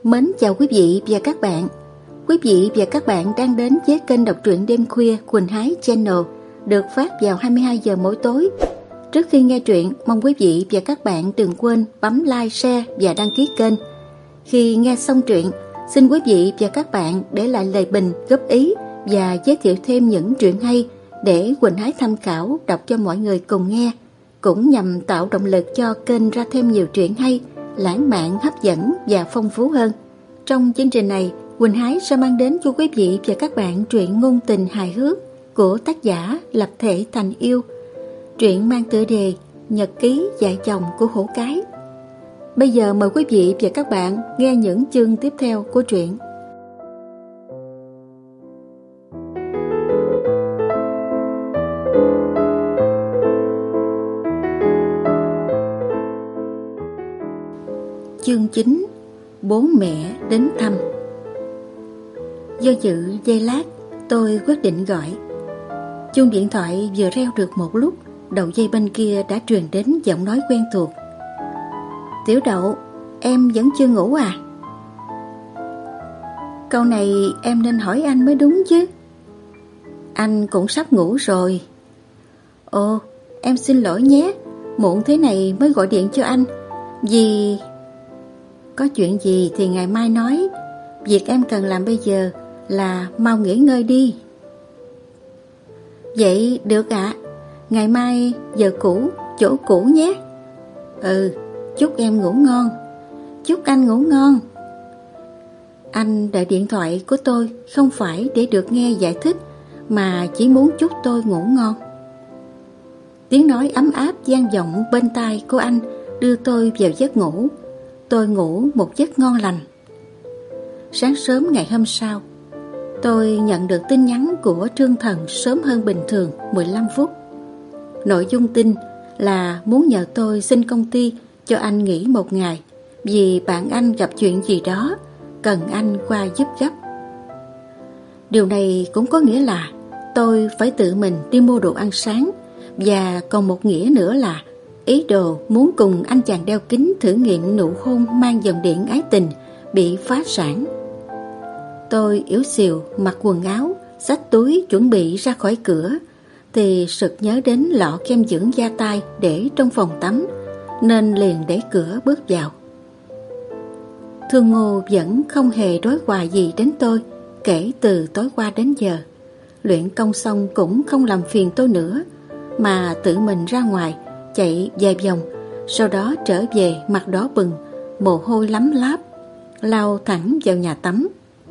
Mến chào quý vị và các bạn. Quý vị và các bạn đang đến với kênh đọc truyện đêm khuya Quỳnh Hái Channel, được phát vào 22 giờ mỗi tối. Trước khi nghe truyện, mong quý vị và các bạn đừng quên bấm like, share và đăng ký kênh. Khi nghe xong truyện, xin quý vị và các bạn để lại lời bình, góp ý và giới thiệu thêm những truyện hay để Quỳnh Hái tham khảo đọc cho mọi người cùng nghe, cũng nhằm tạo động lực cho kênh ra thêm nhiều truyện hay, lãng mạn, hấp dẫn và phong phú hơn. Trong chương trình này, Quỳnh Hái sẽ mang đến cho quý vị và các bạn truyện ngôn tình hài hước của tác giả Lập Thể Thành Yêu. Truyện mang tựa đề Nhật ký dạy chồng của Hổ Cái. Bây giờ mời quý vị và các bạn nghe những chương tiếp theo của truyện. Chương 9. Bố mẹ đến thăm. Do dự giây lát, tôi quyết định gọi. Chuông điện thoại vừa reo được một lúc, đầu dây bên kia đã truyền đến giọng nói quen thuộc. Tiểu Đậu, em vẫn chưa ngủ à? Câu này em nên hỏi anh mới đúng chứ. Anh cũng sắp ngủ rồi. Ồ, em xin lỗi nhé, muộn thế này mới gọi điện cho anh. Vì... Có chuyện gì thì ngày mai nói. Việc em cần làm bây giờ là mau nghỉ ngơi đi. Vậy được ạ. Ngày mai giờ cũ, chỗ cũ nhé. Ừ, chúc em ngủ ngon. Chúc anh ngủ ngon. Anh đợi điện thoại của tôi không phải để được nghe giải thích, mà chỉ muốn chúc tôi ngủ ngon. Tiếng nói ấm áp vang vọng bên tai của anh đưa tôi vào giấc ngủ. Tôi ngủ một giấc ngon lành. Sáng sớm ngày hôm sau, tôi nhận được tin nhắn của Trương Thần sớm hơn bình thường 15 phút. Nội dung tin là muốn nhờ tôi xin công ty cho anh nghỉ một ngày, vì bạn anh gặp chuyện gì đó cần anh qua giúp gấp. Điều này cũng có nghĩa là tôi phải tự mình đi mua đồ ăn sáng, và còn một nghĩa nữa là ý đồ muốn cùng anh chàng đeo kính thử nghiệm nụ hôn mang dòng điện ái tình bị phá sản. Tôi yếu xìu mặc quần áo, xách túi chuẩn bị ra khỏi cửa, thì sực nhớ đến lọ kem dưỡng da tay để trong phòng tắm, nên liền đẩy cửa bước vào. Thương Ngô vẫn không hề đối hòa gì đến tôi kể từ tối qua đến giờ. Luyện công xong cũng không làm phiền tôi nữa, mà tự mình ra ngoài chạy vài vòng, sau đó trở về mặt đỏ bừng, mồ hôi lấm láp, lao thẳng vào nhà tắm.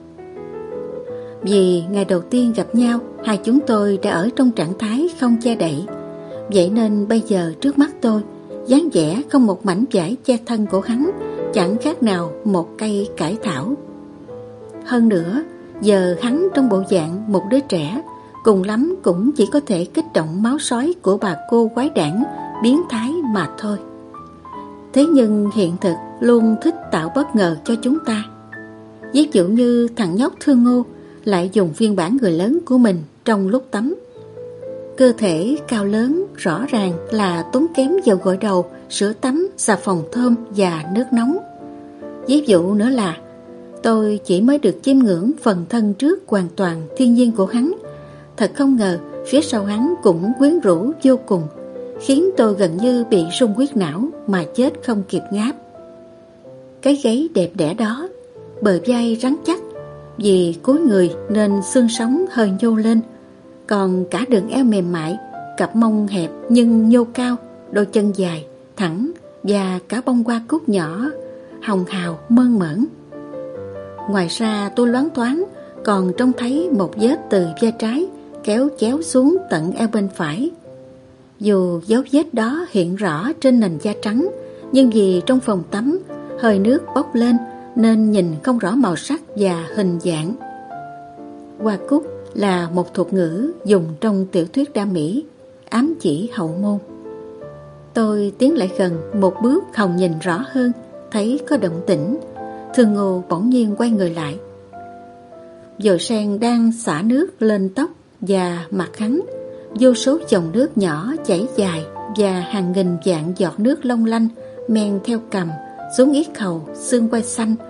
Vì ngày đầu tiên gặp nhau, hai chúng tôi đã ở trong trạng thái không che đậy, vậy nên bây giờ trước mắt tôi, dáng vẻ không một mảnh vải che thân của hắn chẳng khác nào một cây cải thảo. Hơn nữa, giờ hắn trong bộ dạng một đứa trẻ, cùng lắm cũng chỉ có thể kích động máu sói của bà cô quái đản biến thái mà thôi. Thế nhưng hiện thực luôn thích tạo bất ngờ cho chúng ta. Ví dụ như thằng nhóc Thương Ngô lại dùng phiên bản người lớn của mình trong lúc tắm. Cơ thể cao lớn rõ ràng là tốn kém dầu gội đầu, sữa tắm, xà phòng thơm và nước nóng. Ví dụ nữa là tôi chỉ mới được chiêm ngưỡng phần thân trước hoàn toàn thiên nhiên của hắn. Thật không ngờ phía sau hắn cũng quyến rũ vô cùng, khiến tôi gần như bị rung huyết não mà chết không kịp ngáp. Cái gáy đẹp đẽ đó, bờ vai rắn chắc, vì cúi người nên xương sống hơi nhô lên, còn cả đường eo mềm mại, cặp mông hẹp nhưng nhô cao, đôi chân dài, thẳng và cả bông hoa cúc nhỏ, hồng hào mơn mởn. Ngoài ra tôi loáng thoáng còn trông thấy một vết từ vai trái kéo chéo xuống tận eo bên phải. Dù dấu vết đó hiện rõ trên nền da trắng, nhưng vì trong phòng tắm hơi nước bốc lên nên nhìn không rõ màu sắc và hình dạng. Hoa cúc là một thuật ngữ dùng trong tiểu thuyết đa mỹ, ám chỉ hậu môn. Tôi tiến lại gần một bước, hòng nhìn rõ hơn, thấy có động tĩnh. Thương Ngô bỗng nhiên quay người lại. Dồi sen đang xả nước lên tóc và mặt hắn, vô số dòng nước nhỏ chảy dài và hàng nghìn vạn giọt nước long lanh men theo cằm xuống yết hầu, xương quai xanh,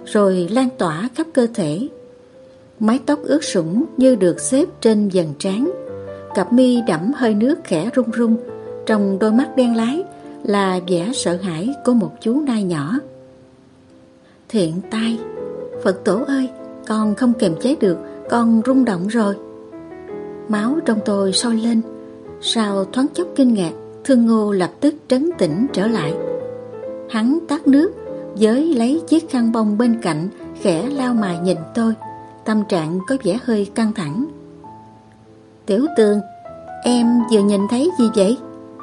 rồi lan tỏa khắp cơ thể. Mái tóc ướt sũng như được xếp trên vầng trán, cặp mi đẫm hơi nước khẽ rung rung, trong đôi mắt đen láy là vẻ sợ hãi của một chú nai nhỏ. Thiện tai, Phật tổ ơi, con không kiềm chế được, con rung động rồi. Máu trong tôi sôi lên. Sau thoáng chốc kinh ngạc, Thương Ngô lập tức trấn tĩnh trở lại. Hắn tắt nước, giới lấy chiếc khăn bông bên cạnh, khẽ lau mài nhìn tôi. Tâm trạng có vẻ hơi căng thẳng. Tiểu Tường, em vừa nhìn thấy gì vậy?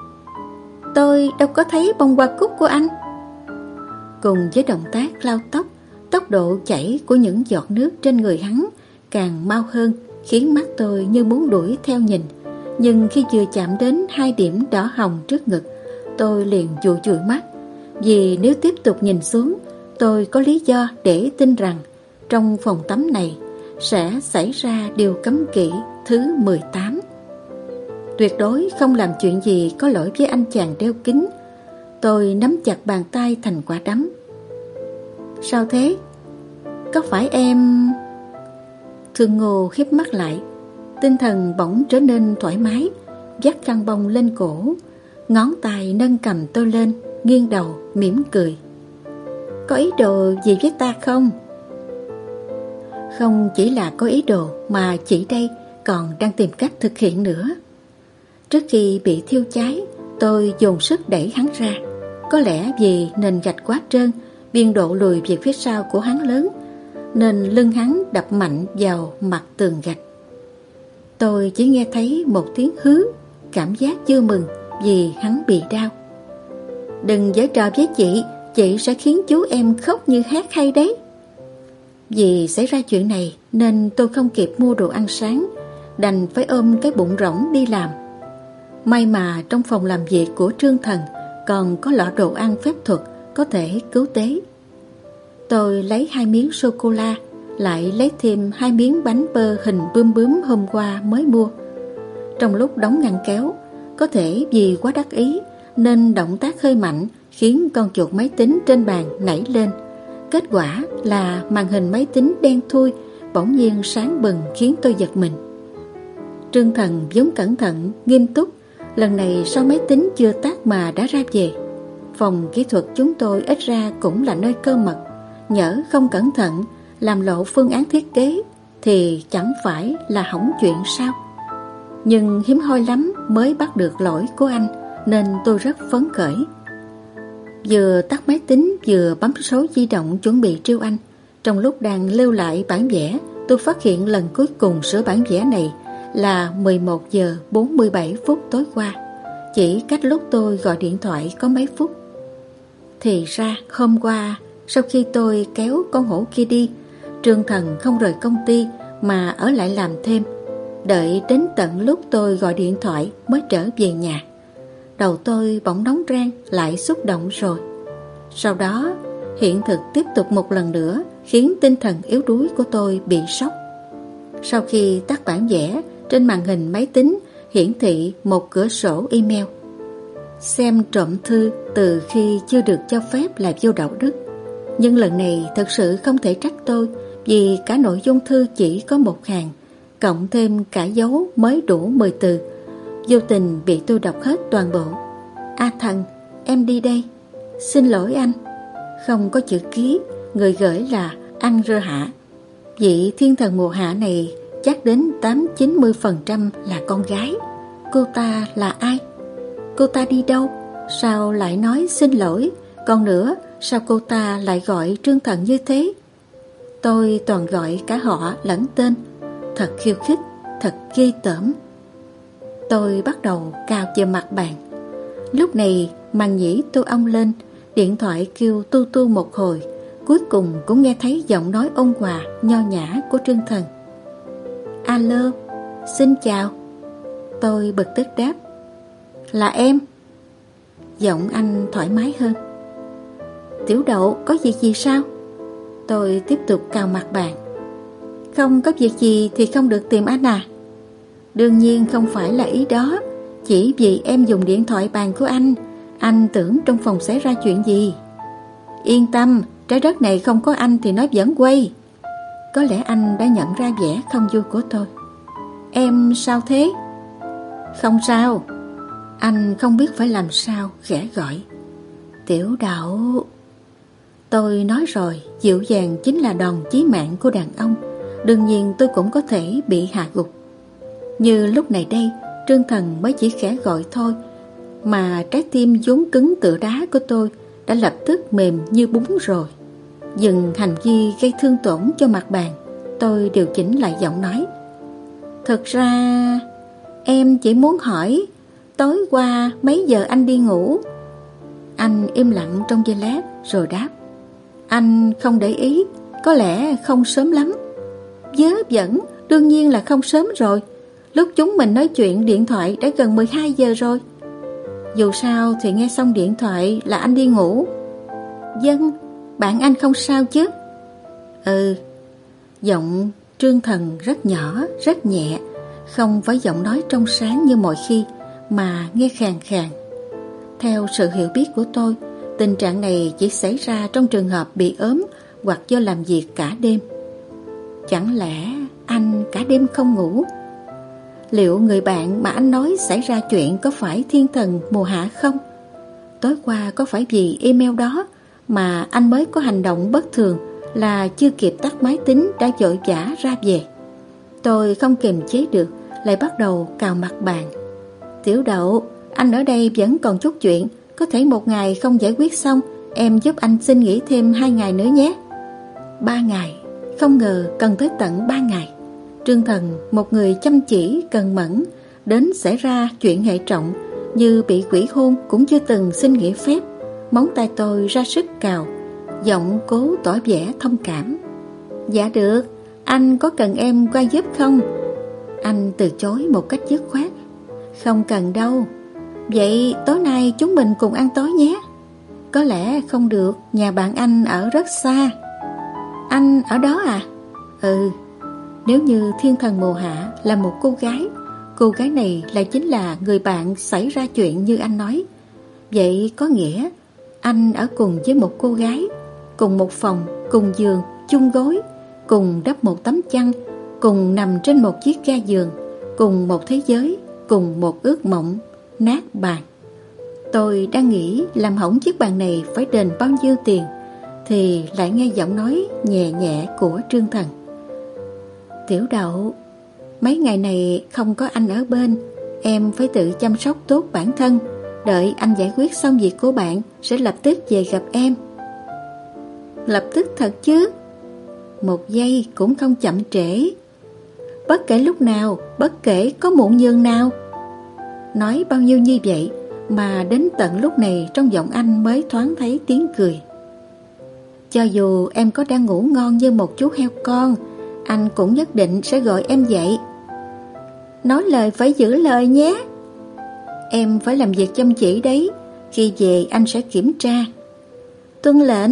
Tôi đâu có thấy bông hoa cúc của anh. Cùng với động tác lau tóc, tốc độ chảy của những giọt nước trên người hắn càng mau hơn, khiến mắt tôi như muốn đuổi theo nhìn. Nhưng khi vừa chạm đến 2 điểm đỏ hồng trước ngực, tôi liền dụi mắt. Vì nếu tiếp tục nhìn xuống, tôi có lý do để tin rằng trong phòng tắm này sẽ xảy ra điều cấm kỵ thứ 18. Tuyệt đối không làm chuyện gì có lỗi với anh chàng đeo kính. Tôi nắm chặt bàn tay thành quả đấm. Sao thế? Có phải em... Thương Ngô khép mắt lại, tinh thần bỗng trở nên thoải mái, vắt khăn bông lên cổ, ngón tay nâng cầm tôi lên, nghiêng đầu mỉm cười. Có ý đồ gì với ta không? Không chỉ là có ý đồ, mà chị đây còn đang tìm cách thực hiện nữa. Trước khi bị thiêu cháy, tôi dồn sức đẩy hắn ra. Có lẽ vì nền gạch quá trơn, biên độ lùi về phía sau của hắn lớn, nên lưng hắn đập mạnh vào mặt tường gạch. Tôi chỉ nghe thấy một tiếng hứ, cảm giác vui mừng vì hắn bị đau. Đừng giở trò với chị sẽ khiến chú em khóc như hát hay đấy. Vì xảy ra chuyện này nên tôi không kịp mua đồ ăn sáng, đành phải ôm cái bụng rỗng đi làm. May mà trong phòng làm việc của Trương Thần còn có lọ đồ ăn phép thuật có thể cứu tế. Tôi lấy 2 miếng sô-cô-la, lại lấy thêm 2 miếng bánh bơ hình bướm bướm hôm qua mới mua. Trong lúc đóng ngăn kéo, có thể vì quá đắc ý nên động tác hơi mạnh khiến con chuột máy tính trên bàn nảy lên. Kết quả là màn hình máy tính đen thui bỗng nhiên sáng bừng khiến tôi giật mình. Trương Thần vốn cẩn thận, nghiêm túc, lần này sao máy tính chưa tắt mà đã ra về. Phòng kỹ thuật chúng tôi ít ra cũng là nơi cơ mật, nhỡ không cẩn thận làm lộ phương án thiết kế thì chẳng phải là hỏng chuyện sao? Nhưng hiếm hoi lắm mới bắt được lỗi của anh, nên tôi rất phấn khởi. Vừa tắt máy tính vừa bấm số di động chuẩn bị trêu anh. Trong lúc đang lưu lại bản vẽ, tôi phát hiện lần cuối cùng sửa bản vẽ này là 11 giờ 47 phút tối qua, chỉ cách lúc tôi gọi điện thoại có mấy phút. Thì ra hôm qua, sau khi tôi kéo con hổ kia đi, Trương Thần không rời công ty mà ở lại làm thêm, đợi đến tận lúc tôi gọi điện thoại mới trở về nhà. Đầu tôi bỗng nóng rang, lại xúc động rồi. Sau đó, hiện thực tiếp tục một lần nữa khiến tinh thần yếu đuối của tôi bị sốc. Sau khi tắt bản vẽ, trên màn hình máy tính hiển thị một cửa sổ email. Xem trộm thư từ khi chưa được cho phép là vô đạo đức. Nhưng lần này thật sự không thể trách tôi, vì cả nội dung thư chỉ có 1 hàng, cộng thêm cả dấu mới đủ 10 từ. Vô tình bị tôi đọc hết toàn bộ. A Thần, em đi đây. Xin lỗi anh. Không có chữ ký, người gửi là Ăn Rơ Hạ. Vị thiên thần mùa hạ này chắc đến 80-90% là con gái. Cô ta là ai? Cô ta đi đâu? Sao lại nói xin lỗi? Còn nữa, sao cô ta lại gọi Trương Thần như thế? Tôi toàn gọi cả họ lẫn tên. Thật khiêu khích, thật ghê tởm. Tôi bắt đầu cào vào mặt bàn. Lúc này màn nhĩ tôi ong lên, điện thoại kêu tu tu một hồi, cuối cùng cũng nghe thấy giọng nói ôn hòa nho nhã của Trương Thần. Alo, xin chào. Tôi bực tức đáp. Là em. Giọng anh thoải mái hơn. Tiểu Đậu, có việc gì sao? Tôi tiếp tục cào mặt bàn. Không có việc gì thì không được tìm anh à? Đương nhiên không phải là ý đó. Chỉ vì em dùng điện thoại bàn của anh tưởng trong phòng xảy ra chuyện gì. Yên tâm, Trái đất này không có anh thì nó vẫn quay. Có lẽ anh đã nhận ra vẻ không vui của tôi. Em sao thế? Không sao. Anh không biết phải làm sao, khẽ gọi. Tiểu Đậu. Tôi nói rồi, dịu dàng chính là đòn chí mạng của đàn ông. Đương nhiên tôi cũng có thể bị hạ gục. Như lúc này đây, Trương Thần mới chỉ khẽ gọi thôi, mà trái tim vốn cứng tựa đá của tôi đã lập tức mềm như bún rồi. Dừng hành vi gây thương tổn cho mặt bàn, tôi điều chỉnh lại giọng nói. Thực ra em chỉ muốn hỏi, tối qua mấy giờ anh đi ngủ? Anh im lặng trong giây lát rồi đáp. Anh không để ý, có lẽ không sớm lắm. Vớ vẩn, đương nhiên là không sớm rồi. Lúc chúng mình nói chuyện điện thoại đã gần 12 giờ rồi. Dù sao thì nghe xong điện thoại là anh đi ngủ. Vâng, bạn anh không sao chứ? Ừ. Giọng Trương Thần rất nhỏ, rất nhẹ, không phải giọng nói trong sáng như mọi khi, mà nghe khàn khàn. Theo sự hiểu biết của tôi, tình trạng này chỉ xảy ra trong trường hợp bị ốm hoặc do làm việc cả đêm. Chẳng lẽ anh cả đêm không ngủ? Liệu người bạn mà anh nói xảy ra chuyện có phải thiên thần mùa hạ không? Tối qua có phải vì email đó mà anh mới có hành động bất thường, là chưa kịp tắt máy tính đã vội vã ra về? Tôi không kiềm chế được, lại bắt đầu cào mặt bàn. Tiểu Đậu, anh ở đây vẫn còn chút chuyện, có thể một ngày không giải quyết xong, em giúp anh xin nghỉ thêm 2 ngày nữa nhé. 3 ngày, không ngờ cần tới tận 3 ngày. Trương Thần, một người chăm chỉ, cần mẫn, đến xảy ra chuyện hệ trọng như bị quỷ hôn cũng chưa từng xin nghỉ phép. Móng tay tôi ra sức cào, giọng cố tỏ vẻ thông cảm. Dạ được, anh có cần em qua giúp không? Anh từ chối một cách dứt khoát. Không cần đâu. Vậy tối nay chúng mình cùng ăn tối nhé. Có lẽ không được, nhà bạn anh ở rất xa. Anh ở đó à? Ừ. Nếu như thiên thần mùa hạ là một cô gái này lại chính là người bạn xảy ra chuyện như anh nói, vậy có nghĩa anh ở cùng với một cô gái, cùng một phòng, cùng giường, chung gối, cùng đắp một tấm chăn, cùng nằm trên một chiếc ga giường, cùng một thế giới, cùng một ước mộng, nát bàn. Tôi đang nghĩ làm hỏng chiếc bàn này phải đền bao nhiêu tiền, thì lại nghe giọng nói nhẹ nhẹ của Trương Thần. Tiểu Đậu, mấy ngày này không có anh ở bên, em phải tự chăm sóc tốt bản thân. Đợi anh giải quyết xong việc của bạn sẽ lập tức về gặp em. Lập tức thật chứ? Một giây cũng không chậm trễ. Bất kể lúc nào, bất kể có muộn nhường nào. Nói bao nhiêu như vậy mà đến tận lúc này trong giọng anh mới thoáng thấy tiếng cười. Cho dù em có đang ngủ ngon như một chú heo con, anh cũng nhất định sẽ gọi em dậy. Nói lời phải giữ lời nhé. Em phải làm việc chăm chỉ đấy, khi về anh sẽ kiểm tra. Tuân lệnh.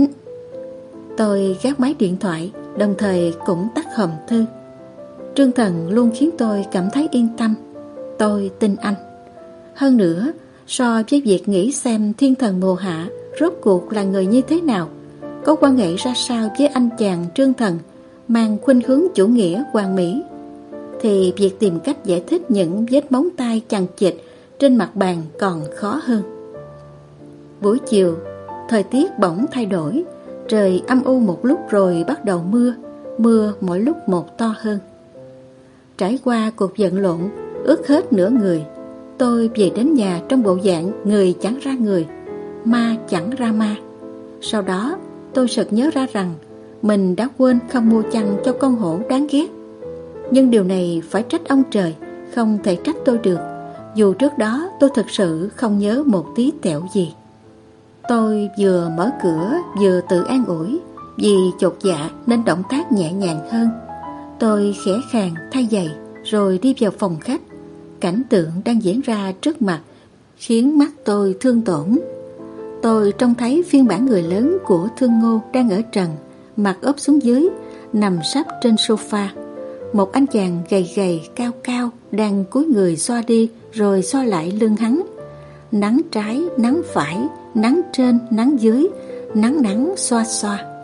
Tôi gác máy điện thoại, đồng thời cũng tắt hòm thư. Trương Thần luôn khiến tôi cảm thấy yên tâm. Tôi tin anh. Hơn nữa, so với việc nghĩ xem thiên thần mùa hạ rốt cuộc là người như thế nào, có quan hệ ra sao với anh chàng Trương Thần mang khuynh hướng chủ nghĩa hoàn mỹ, thì việc tìm cách giải thích những vết móng tay chằng chịt trên mặt bàn còn khó hơn. Buổi chiều, thời tiết bỗng thay đổi, trời âm u một lúc rồi bắt đầu mưa mỗi lúc một to hơn. Trải qua cuộc giận lộn, ướt hết nửa người, tôi về đến nhà trong bộ dạng người chẳng ra người, ma chẳng ra ma. Sau đó, tôi sực nhớ ra rằng mình đã quên không mua chăn cho con hổ đáng ghét. Nhưng điều này phải trách ông trời, không thể trách tôi được, dù trước đó tôi thực sự không nhớ một tí tẹo gì. Tôi vừa mở cửa vừa tự an ủi, vì chột dạ nên động tác nhẹ nhàng hơn. Tôi khẽ khàng thay giày rồi đi vào phòng khách. Cảnh tượng đang diễn ra trước mặt khiến mắt tôi thương tổn. Tôi trông thấy phiên bản người lớn của Thương Ngô đang ở trần, mặt úp xuống dưới, nằm sấp trên sofa. Một anh chàng gầy gầy cao cao đang cúi người xoa đi rồi xoa lại lưng hắn. Nắng trái, nắng phải, nắng trên, nắng dưới, nắng nắng xoa xoa.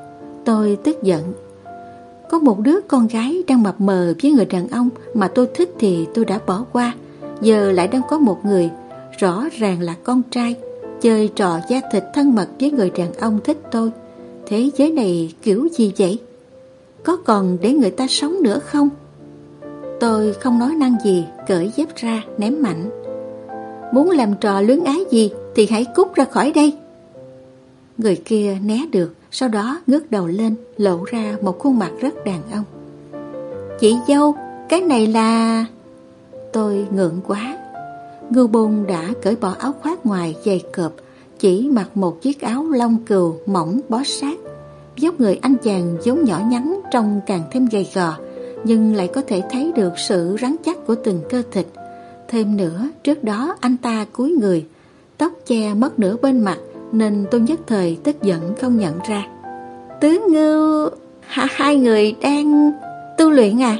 Tôi tức giận. Có một đứa con gái đang mập mờ với người đàn ông mà tôi thích thì tôi đã bỏ qua. Giờ lại đang có một người rõ ràng là con trai chơi trò da thịt thân mật với người đàn ông thích tôi. Thế giới này kiểu gì vậy? Có còn để người ta sống nữa không? Tôi không nói năng gì, cởi dép ra ném mạnh. Muốn làm trò luyến ái gì thì hãy cút ra khỏi đây. Người kia né được, sau đó ngước đầu lên, lộ ra một khuôn mặt rất đàn ông. Chị dâu, cái này là... Tôi ngượng quá. Ngưu Bôn đã cởi bỏ áo khoác ngoài dày cộp, chỉ mặc một chiếc áo lông cừu mỏng bó sát. Vóc người anh chàng vốn nhỏ nhắn, trông càng thêm gầy gò, nhưng lại có thể thấy được sự rắn chắc của từng cơ thịt. Thêm nữa, trước đó anh ta cúi người, tóc che mất nửa bên mặt, nên tôi nhất thời tức giận không nhận ra. Tứ Ngưu, hai người đang tu luyện à?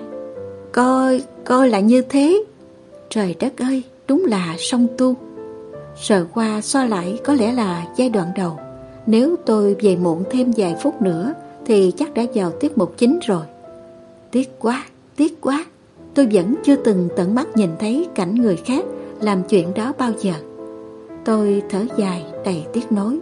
Coi là như thế. Trời đất ơi, đúng là song tu. Sờ qua so lại có lẽ là giai đoạn đầu. Nếu tôi về muộn thêm vài phút nữa thì chắc đã vào tiết mục chính rồi. Tiếc quá. Tôi vẫn chưa từng tận mắt nhìn thấy cảnh người khác làm chuyện đó bao giờ. Tôi thở dài đầy tiếc nuối.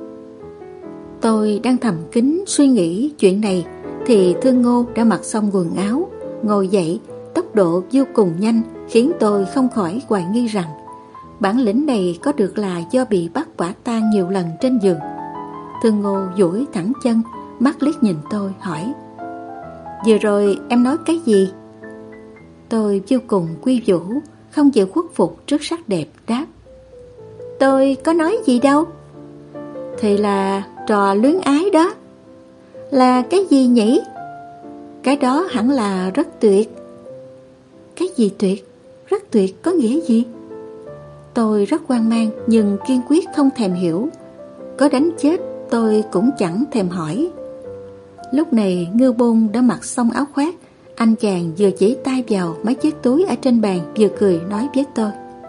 Tôi đang thầm kín suy nghĩ chuyện này thì Thương Ngô đã mặc xong quần áo, ngồi dậy, tốc độ vô cùng nhanh khiến tôi không khỏi hoài nghi rằng bản lĩnh này có được là do bị bắt quả tang nhiều lần trên giường. Thương Ngô duỗi thẳng chân, mắt liếc nhìn tôi hỏi: Vừa rồi em nói cái gì? Tôi vô cùng quy vũ, không chịu khuất phục trước sắc đẹp đáp: Tôi có nói gì đâu. Thì là trò luyến ái đó. Là cái gì nhỉ? Cái đó hẳn là rất tuyệt. Cái gì tuyệt? Rất tuyệt có nghĩa gì? Tôi rất hoang mang nhưng kiên quyết không thèm hiểu. Có đánh chết tôi cũng chẳng thèm hỏi. Lúc này Ngưu Bôn đã mặc xong áo khoác. Anh chàng vừa chỉ tay vào mấy chiếc túi ở trên bàn, vừa cười nói với tôi: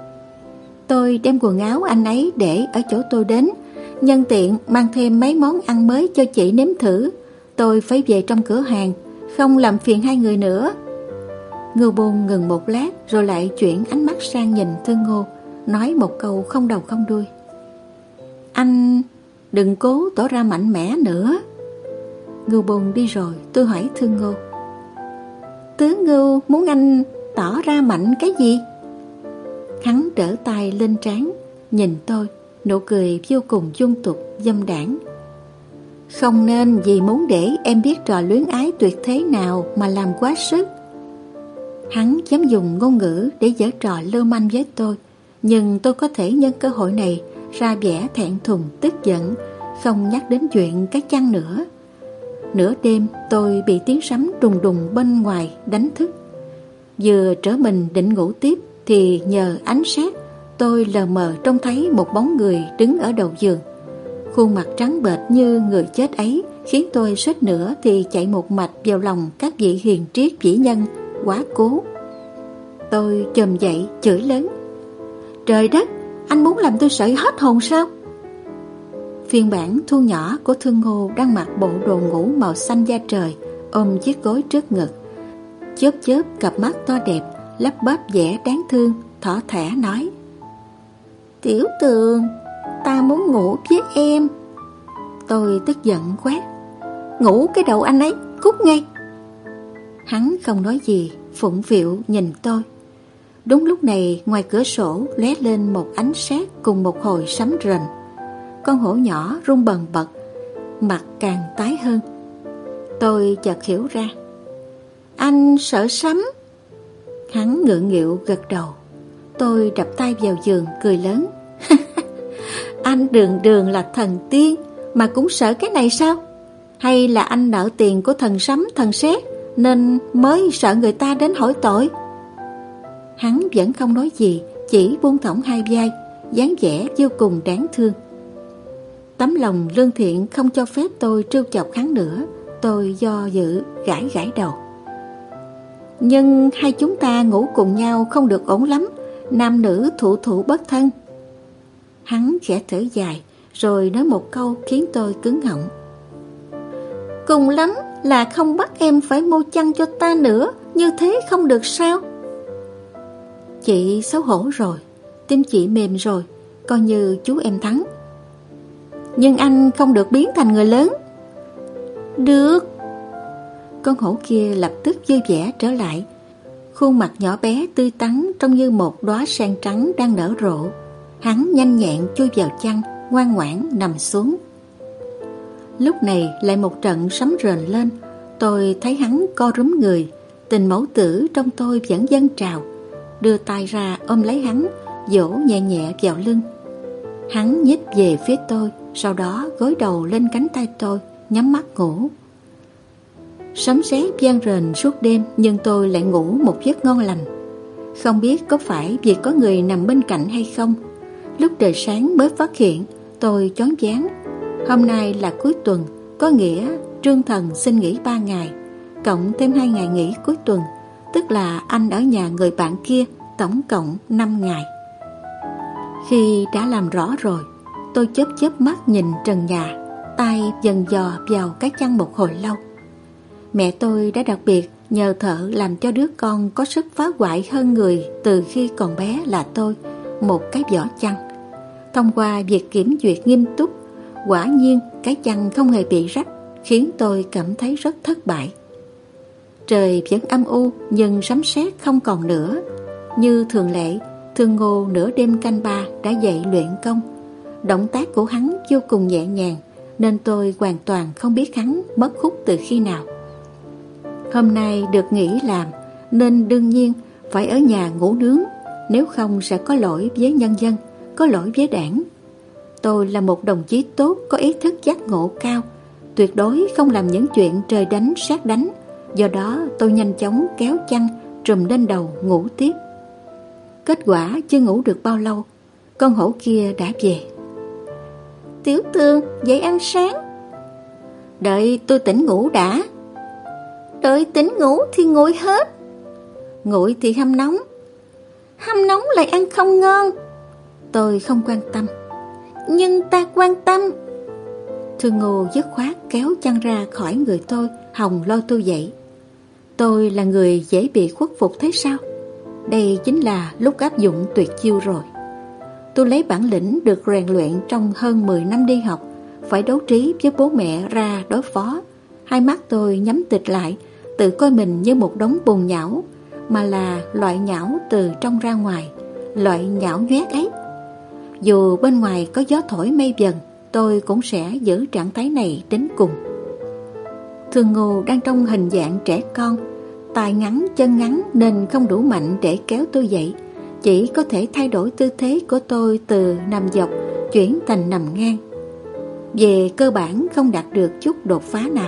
Tôi đem quần áo anh ấy để ở chỗ tôi đến, nhân tiện mang thêm mấy món ăn mới cho chị nếm thử. Tôi phải về trong cửa hàng, không làm phiền hai người nữa. Ngưu Bôn ngừng một lát rồi lại chuyển ánh mắt sang nhìn Thương Ngô, nói một câu không đầu không đuôi: Anh đừng cố tỏ ra mạnh mẽ nữa. Ngưu Bôn đi rồi, tôi hỏi Thương Ngô: Tứ Ngưu muốn anh tỏ ra mạnh cái gì? Hắn đỡ tay lên trán, nhìn tôi, nụ cười vô cùng dung tục, dâm đãng. Không nên vì muốn để em biết trò luyến ái tuyệt thế nào mà làm quá sức. Hắn dám dùng ngôn ngữ để giở trò lưu manh với tôi, nhưng tôi có thể nhân cơ hội này ra vẻ thẹn thùng tức giận, không nhắc đến chuyện cái chăn nữa. Nửa đêm tôi bị tiếng sấm đùng đùng bên ngoài đánh thức. Vừa trở mình định ngủ tiếp thì nhờ ánh sét tôi lờ mờ trông thấy một bóng người đứng ở đầu giường. Khuôn mặt trắng bệch như người chết ấy khiến tôi suýt nữa thì chạy một mạch vào lòng các vị hiền triết vĩ nhân quá cố. Tôi chồm dậy chửi lớn: Trời đất, anh muốn làm tôi sợ hết hồn sao? Phiên bản thu nhỏ của Thương Ngô đang mặc bộ đồ ngủ màu xanh da trời, ôm chiếc gối trước ngực, chớp chớp cặp mắt to đẹp, lắp bắp vẻ đáng thương, thỏ thẻ nói: Tiểu Tường, ta muốn ngủ với em. Tôi tức giận quát: Ngủ cái đầu anh ấy, cút ngay. Hắn không nói gì, phụng phịu nhìn tôi. Đúng lúc này ngoài cửa sổ lóe lên một ánh sét cùng một hồi sấm rền. Con hổ nhỏ rung bần bật, mặt càng tái hơn. Tôi chợt hiểu ra: Anh sợ sấm. Hắn ngượng nghịu gật đầu. Tôi đập tay vào giường cười lớn: Anh đường đường là thần tiên mà cũng sợ cái này sao? Hay là anh nợ tiền của thần sấm thần sét nên mới sợ người ta đến hỏi tội? Hắn vẫn không nói gì, chỉ buông thõng hai vai, dáng vẻ vô cùng đáng thương. Tấm lòng lương thiện không cho phép tôi trêu chọc hắn nữa. Tôi do dự gãi đầu: Nhưng hai chúng ta ngủ cùng nhau không được ổn lắm, nam nữ thụ thụ bất thân. Hắn khẽ thở dài rồi nói một câu khiến tôi cứng họng: Cùng lắm là không bắt em phải mua chăn cho ta nữa, như thế không được sao? Chị xấu hổ rồi, tim chị mềm rồi, coi như chú em thắng. Nhưng anh không được biến thành người lớn. Được. Con hổ kia lập tức vui vẻ trở lại, khuôn mặt nhỏ bé tươi tắn trông như một đóa sen trắng đang nở rộ. Hắn nhanh nhẹn chui vào chăn, ngoan ngoãn nằm xuống. Lúc này lại một trận sấm rền lên. Tôi thấy hắn co rúm người, tình mẫu tử trong tôi vẫn dâng trào. Đưa tay ra ôm lấy hắn, dỗ nhẹ nhẹ vào lưng. Hắn nhích về phía tôi, sau đó gối đầu lên cánh tay tôi, nhắm mắt ngủ. Sấm sét vang rền suốt đêm, nhưng tôi lại ngủ một giấc ngon lành. Không biết có phải vì có người nằm bên cạnh hay không, lúc trời sáng mới phát hiện tôi choáng váng. Hôm nay là cuối tuần, có nghĩa Trương Thần xin nghỉ 3 ngày, cộng thêm 2 ngày nghỉ cuối tuần, tức là anh ở nhà người bạn kia, tổng cộng 5 ngày. Khi đã làm rõ rồi, tôi chớp mắt nhìn trần nhà, tay dần dò vào cái chăn một hồi lâu. Mẹ tôi đã đặc biệt nhờ thợ làm cho đứa con có sức phá hoại hơn người từ khi còn bé là tôi một cái vỏ chăn. Thông qua việc kiểm duyệt nghiêm túc, quả nhiên cái chăn không hề bị rách, khiến tôi cảm thấy rất thất bại. Trời vẫn âm u, nhưng sấm sét không còn nữa. Như thường lệ, Thương Ngô nửa đêm canh 3 đã dậy luyện công. Động tác của hắn vô cùng nhẹ nhàng, nên tôi hoàn toàn không biết hắn mất hút từ khi nào. Hôm nay được nghỉ làm, nên đương nhiên phải ở nhà ngủ nướng, nếu không sẽ có lỗi với nhân dân, có lỗi với đảng. Tôi là một đồng chí tốt, có ý thức giác ngộ cao, tuyệt đối không làm những chuyện trời đánh sát đánh. Do đó tôi nhanh chóng kéo chăn trùm lên đầu ngủ tiếp. Kết quả chưa ngủ được bao lâu, con hổ kia đã về. Tiểu Tương, dậy ăn sáng. Đợi tôi tỉnh ngủ đã. Đợi tỉnh ngủ thì nguội hết. Nguội thì hâm nóng. Hâm nóng lại ăn không ngon. Tôi không quan tâm. Nhưng ta quan tâm. Thương Ngô dứt khoát kéo chăn ra khỏi người tôi, hòng lôi tôi dậy. Tôi là người dễ bị khuất phục thế sao? Đây chính là lúc áp dụng tuyệt chiêu rồi. Tôi lấy bản lĩnh được rèn luyện trong hơn 10 năm đi học, phải đấu trí với bố mẹ ra đối phó. Hai mắt tôi nhắm tịt lại, tự coi mình như một đống bùn nhão, mà là loại nhão từ trong ra ngoài, loại nhão nhoét ấy. Dù bên ngoài có gió thổi mây vần, tôi cũng sẽ giữ trạng thái này đến cùng. Thương Ngô đang trong hình dạng trẻ con, tay ngắn chân ngắn nên không đủ mạnh để kéo tôi dậy, chỉ có thể thay đổi tư thế của tôi từ nằm dọc chuyển thành nằm ngang. Về cơ bản không đạt được chút đột phá nào.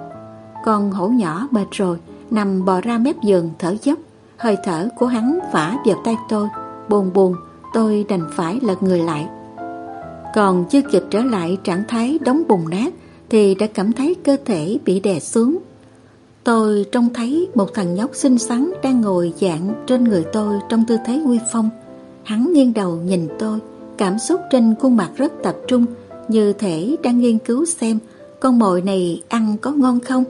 Con hổ nhỏ mệt rồi, nằm bò ra mép giường thở dốc, hơi thở của hắn phả vào tay tôi. Buồn buồn, tôi đành phải lật người lại. Còn chưa kịp trở lại trạng thái đống bùn nát thì đã cảm thấy cơ thể bị đè xuống. Tôi trông thấy một thằng nhóc xinh xắn đang ngồi dạng trên người tôi trong tư thế uy phong. Hắn nghiêng đầu nhìn tôi, cảm xúc trên khuôn mặt rất tập trung, như thể đang nghiên cứu xem con mồi này ăn có ngon không.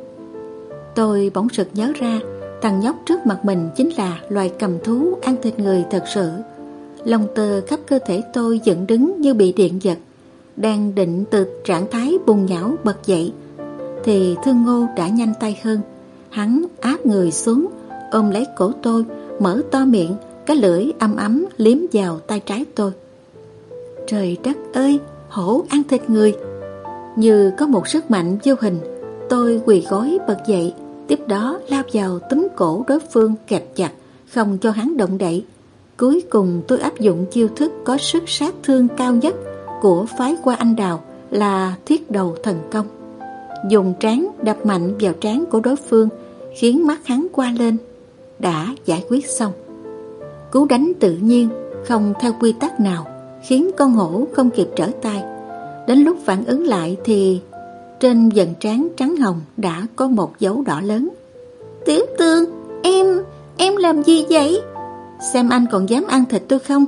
Tôi bỗng sực nhớ ra, thằng nhóc trước mặt mình chính là loài cầm thú ăn thịt người thật sự. Lông tơ khắp cơ thể tôi dựng đứng như bị điện giật. Đang định từ trạng thái bùn nhão bật dậy thì Thương Ngô đã nhanh tay hơn. Hắn áp người xuống, ôm lấy cổ tôi, mở to miệng, cái lưỡi ấm ấm liếm vào tay trái tôi. Trời đất ơi, hổ ăn thịt người! Như có một sức mạnh vô hình, tôi quỳ gối bật dậy, tiếp đó lao vào túm cổ đối phương kẹp chặt, không cho hắn động đậy. Cuối cùng tôi áp dụng chiêu thức có sức sát thương cao nhất của phái Hoa Anh Đào là thiết đầu thần công. Dùng trán đập mạnh vào trán của đối phương, khiến mắt hắn qua lên. Đã giải quyết xong. Cú đánh tự nhiên, không theo quy tắc nào, khiến con hổ không kịp trở tay. Đến lúc phản ứng lại thì trên vầng trán trắng hồng đã có một dấu đỏ lớn. Tiểu Tương, em làm gì vậy? Xem anh còn dám ăn thịt tôi không?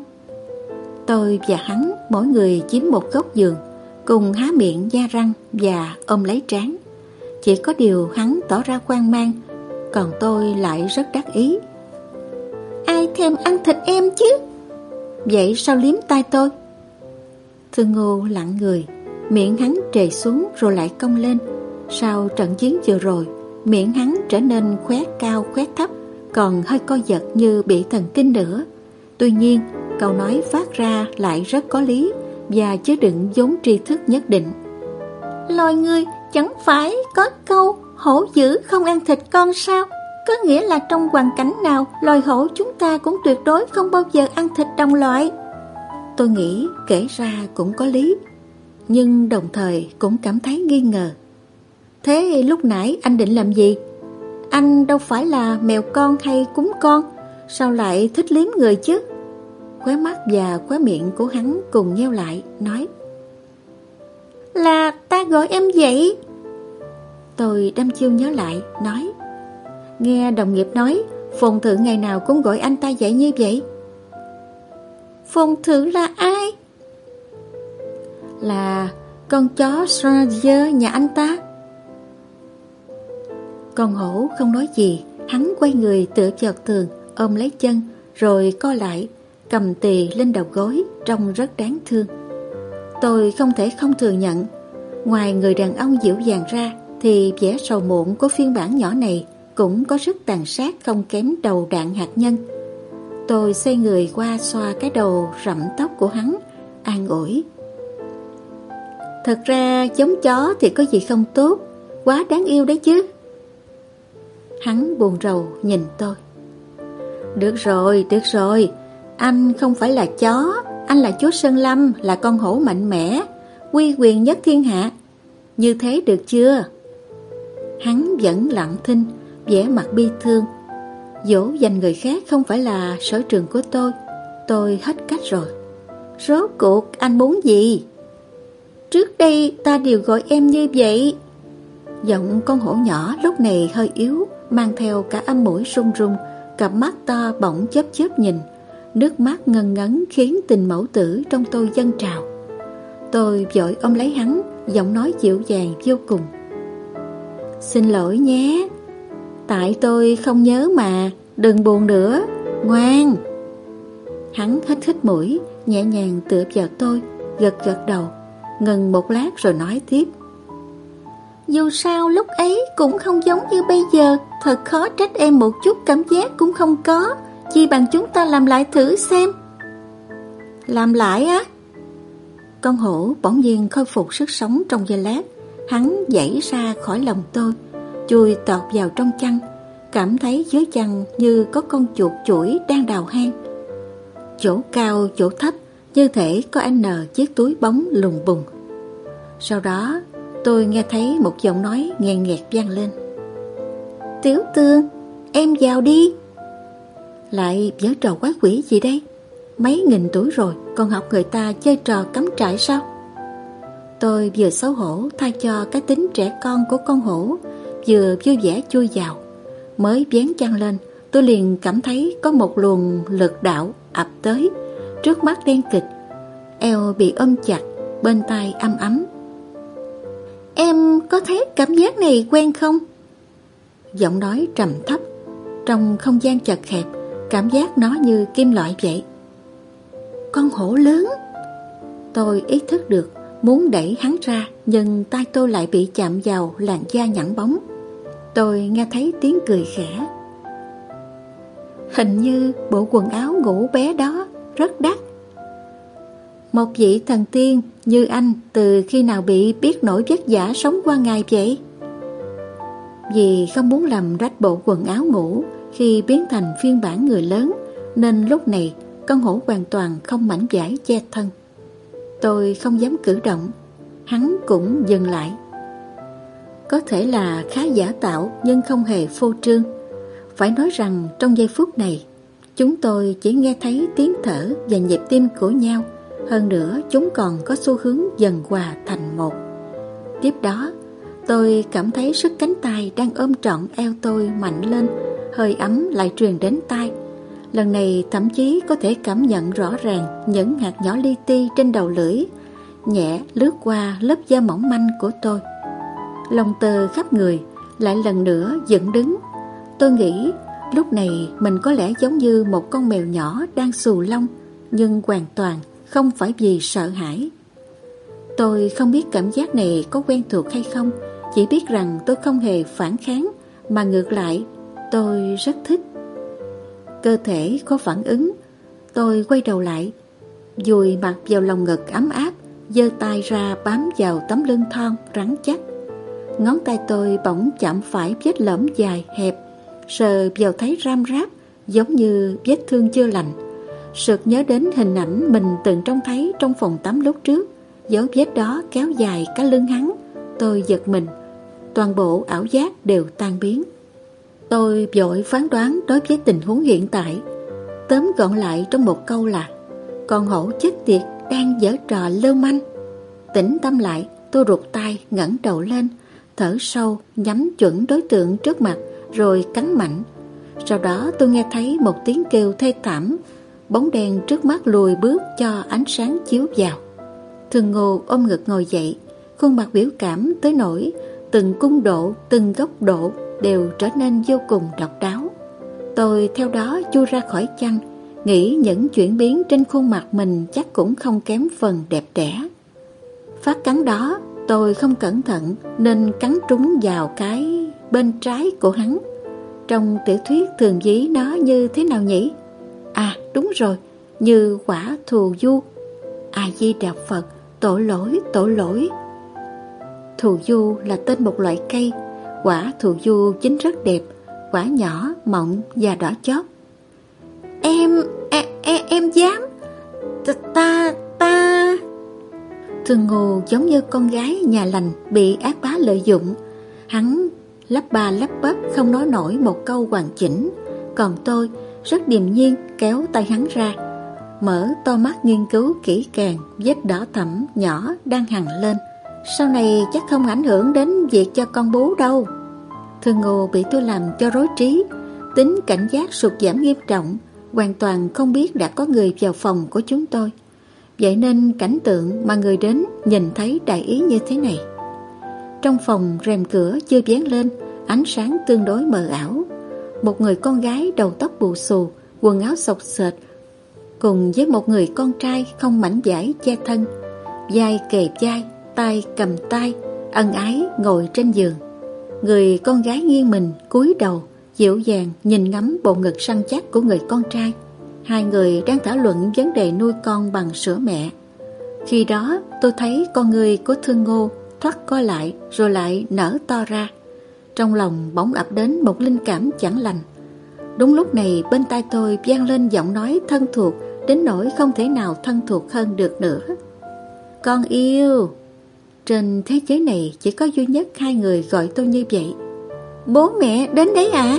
Tôi và hắn mỗi người chiếm một góc giường, cùng há miệng da răng và ôm lấy trán. Chỉ có điều hắn tỏ ra hoang mang, còn tôi lại rất đắc ý. Ai thèm ăn thịt em chứ? Vậy sao liếm tai tôi? Thương Ngô lặng người, miệng hắn trề xuống rồi lại cong lên. Sau trận chiến vừa rồi, miệng hắn trở nên khoét cao khoét thấp, còn hơi co giật như bị thần kinh nữa. Tuy nhiên, câu nói phát ra lại rất có lý và chứa đựng vốn tri thức nhất định. Loài người chẳng phải có câu hổ dữ không ăn thịt con sao? Có nghĩa là trong hoàn cảnh nào, loài hổ chúng ta cũng tuyệt đối không bao giờ ăn thịt đồng loại. Tôi nghĩ kể ra cũng có lý, nhưng đồng thời cũng cảm thấy nghi ngờ. Thế lúc nãy anh định làm gì? Anh đâu phải là mèo con hay cún con, sao lại thích liếm người chứ? Khóe mắt và khóe miệng của hắn cùng nheo lại, nói: Là ta gọi em vậy. Tôi đăm chiêu nhớ lại, nói: Nghe đồng nghiệp nói Phồn Thự ngày nào cũng gọi anh ta vậy như vậy. Phồn Thự là ai? Là con chó Stranger nhà anh ta. Con hổ không nói gì, hắn quay người tựa vào tường, ôm lấy chân, rồi co lại, cầm tì lên đầu gối, trông rất đáng thương. Tôi không thể không thừa nhận, ngoài người đàn ông dịu dàng ra, thì vẻ sầu muộn của phiên bản nhỏ này cũng có sức tàn sát không kém đầu đạn hạt nhân. Tôi xoay người qua xoa cái đầu rậm tóc của hắn, an ủi: Thật ra giống chó thì có gì không tốt, quá đáng yêu đấy chứ. Hắn buồn rầu nhìn tôi: Được rồi, anh không phải là chó, anh là chúa Sơn Lâm, là con hổ mạnh mẽ, uy quyền nhất thiên hạ. Như thế được chưa? Hắn vẫn lặng thinh, vẻ mặt bi thương. Dỗ dành người khác không phải là sở trường của tôi hết cách rồi. Rốt cuộc anh muốn gì? Trước đây ta đều gọi em như vậy. Giọng con hổ nhỏ lúc này hơi yếu, mang theo cả âm mũi run run, cặp mắt to bỗng chớp chớp nhìn, nước mắt ngần ngấn khiến tình mẫu tử trong tôi dâng trào. Tôi vội ôm lấy hắn, giọng nói dịu dàng vô cùng: Xin lỗi nhé, tại tôi không nhớ mà, đừng buồn nữa, ngoan. Hắn hít mũi, nhẹ nhàng tựa vào tôi, gật đầu, ngừng một lát rồi nói tiếp: Dù sao lúc ấy cũng không giống như bây giờ, thật khó trách em một chút cảm giác cũng không có, chi bằng chúng ta làm lại thử xem. Làm lại á? Con hổ bỗng nhiên khôi phục sức sống trong giây lát, hắn giãy ra khỏi lòng tôi, chui tọt vào trong chăn, cảm thấy dưới chăn như có con chuột chuỗi đang đào hang. Chỗ cao chỗ thấp như thể có N chiếc túi bóng lùng bùng. Sau đó tôi nghe thấy một giọng nói nghẹn nghẹt vang lên: Tiểu Tương, em vào đi. Lại giở trò quái quỷ gì đây? Mấy nghìn tuổi rồi còn học người ta chơi trò cắm trại sao? Tôi vừa xấu hổ thay cho cái tính trẻ con của con hổ, vừa vui vẻ chui vào. Mới vén chăn lên, tôi liền cảm thấy có một luồng lực đạo ập tới, trước mắt đen kịt, eo bị ôm chặt, bên tai ấm ấm. Em có thấy cảm giác này quen không? Giọng nói trầm thấp, trong không gian chật hẹp, cảm giác nó như kim loại vậy. Con hổ lớn. Tôi ý thức được, muốn đẩy hắn ra, nhưng tay tôi lại bị chạm vào làn da nhẵn bóng. Tôi nghe thấy tiếng cười khẽ. Hình như bộ quần áo ngủ bé đó rất đắt. Một vị thần tiên như anh từ khi nào bị biết nổi vất vả sống qua ngày vậy? Vì không muốn làm rách bộ quần áo ngủ khi biến thành phiên bản người lớn, nên lúc này con hổ hoàn toàn không mảnh vải che thân. Tôi không dám cử động, hắn cũng dừng lại. Có thể là khá giả tạo nhưng không hề phô trương. Phải nói rằng trong giây phút này, chúng tôi chỉ nghe thấy tiếng thở và nhịp tim của nhau. Hơn nữa chúng còn có xu hướng dần hòa thành một. Tiếp đó tôi cảm thấy sức cánh tay đang ôm trọn eo tôi mạnh lên, hơi ấm lại truyền đến tai. Lần này thậm chí có thể cảm nhận rõ ràng những hạt nhỏ li ti trên đầu lưỡi, nhẹ lướt qua lớp da mỏng manh của tôi. lông tơ khắp người lại lần nữa dựng đứng. Tôi nghĩ lúc này mình có lẽ giống như một con mèo nhỏ đang xù lông, nhưng hoàn toàn không phải vì sợ hãi. Tôi không biết cảm giác này có quen thuộc hay không, chỉ biết rằng tôi không hề phản kháng, mà ngược lại tôi rất thích. Cơ thể có phản ứng. Tôi quay đầu lại, dùi mặt vào lòng ngực ấm áp, giơ tay ra bám vào tấm lưng thon rắn chắc. Ngón tay tôi bỗng chạm phải vết lõm dài hẹp, sờ vào thấy ram ráp, giống như vết thương chưa lành. Sực nhớ đến hình ảnh mình từng trông thấy trong phòng tắm lúc trước. Dấu vết đó kéo dài cả lưng hắn. Tôi giật mình, toàn bộ ảo giác đều tan biến. Tôi vội phán đoán đối với tình huống hiện tại, tóm gọn lại trong một câu là: con hổ chết tiệt đang giở trò lưu manh. Tỉnh tâm lại, tôi rụt tay ngẩng đầu lên, thở sâu, nhắm chuẩn đối tượng trước mặt rồi cắn mạnh. Sau đó tôi nghe thấy một tiếng kêu thê thảm. Bóng đen trước mắt lùi bước cho ánh sáng chiếu vào. Thường Ngô ôm ngực ngồi dậy, khuôn mặt biểu cảm tới nỗi từng cung độ, từng góc độ đều trở nên vô cùng độc đáo. Tôi theo đó chui ra khỏi chăn, nghĩ những chuyển biến trên khuôn mặt mình chắc cũng không kém phần đẹp đẽ. Phát cắn đó tôi không cẩn thận nên cắn trúng vào cái bên trái của hắn. Trong tiểu thuyết thường ví nó như thế nào nhỉ? À đúng rồi, như quả thù du. A Di Đà Phật, tội lỗi, tội lỗi. Thù du là tên một loại cây. Quả thù du chính rất đẹp, quả nhỏ, mọng và đỏ chót. Em dám. Ta. Thường Ngô giống như con gái nhà lành bị ác bá lợi dụng. Hắn lắp ba lắp bắp không nói nổi một câu hoàn chỉnh. Còn tôi rất điềm nhiên kéo tay hắn ra, mở to mắt nghiên cứu kỹ càng vết đỏ thẫm nhỏ đang hằn lên. Sau này chắc không ảnh hưởng đến việc cho con bú đâu. Thường Ngô bị tôi làm cho rối trí, tính cảnh giác sụt giảm nghiêm trọng, hoàn toàn không biết đã có người vào phòng của chúng tôi. Vậy nên cảnh tượng mà người đến nhìn thấy đại ý như thế này. Trong phòng rèm cửa chưa vén lên, ánh sáng tương đối mờ ảo. Một người con gái đầu tóc bù xù, quần áo xộc xệch, cùng với một người con trai không mảnh vải che thân, vai kề vai, tay cầm tay, ân ái ngồi trên giường. Người con gái nghiêng mình cúi đầu, dịu dàng nhìn ngắm bộ ngực săn chắc của người con trai. Hai người đang thảo luận vấn đề nuôi con bằng sữa mẹ. Khi đó tôi thấy con người của Thương Ngô thoát co lại rồi lại nở to ra. Trong lòng bỗng ập đến một linh cảm chẳng lành. Đúng lúc này bên tai tôi vang lên giọng nói thân thuộc đến nỗi không thể nào thân thuộc hơn được nữa. Con yêu. Trên thế giới này chỉ có duy nhất hai người gọi tôi như vậy. Bố mẹ đến đấy à?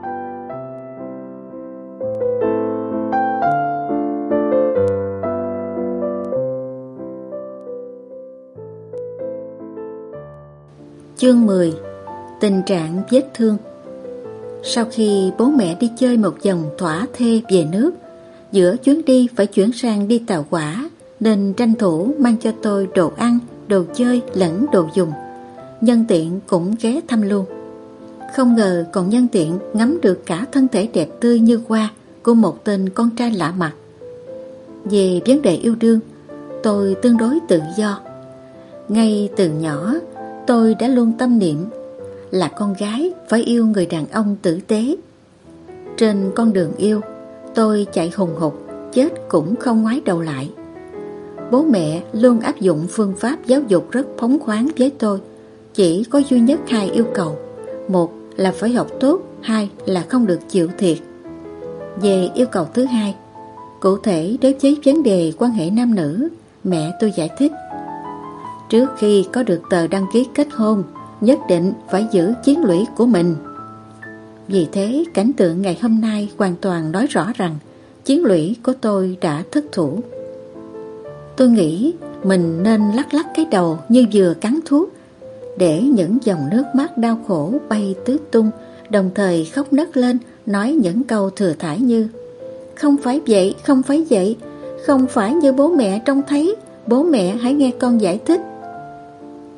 Chương 10. Tình trạng vết thương. Sau khi bố mẹ đi chơi một vòng thỏa thê về nước, giữa chuyến đi phải chuyển sang đi tàu hỏa, nên tranh thủ mang cho tôi đồ ăn, đồ chơi lẫn đồ dùng. Nhân tiện cũng ghé thăm luôn. Không ngờ còn nhân tiện ngắm được cả thân thể đẹp tươi như hoa của một tên con trai lạ mặt. Về vấn đề yêu đương, tôi tương đối tự do. Ngay từ nhỏ tôi đã luôn tâm niệm là con gái phải yêu người đàn ông tử tế. Trên con đường yêu, tôi chạy hùng hục, chết cũng không ngoái đầu lại. Bố mẹ luôn áp dụng phương pháp giáo dục rất phóng khoáng với tôi. Chỉ có duy nhất hai yêu cầu: một là phải học tốt, hai là không được chịu thiệt. Về yêu cầu thứ hai, cụ thể đối với vấn đề quan hệ nam nữ, mẹ tôi giải thích: trước khi có được tờ đăng ký kết hôn, nhất định phải giữ chiến lũy của mình. Vì thế cảnh tượng ngày hôm nay hoàn toàn nói rõ rằng chiến lũy của tôi đã thất thủ. Tôi nghĩ mình nên lắc lắc cái đầu như vừa cắn thuốc, để những dòng nước mắt đau khổ bay tứ tung, đồng thời khóc nấc lên nói những câu thừa thãi như: không phải vậy, không phải vậy, không phải như bố mẹ trông thấy, bố mẹ hãy nghe con giải thích.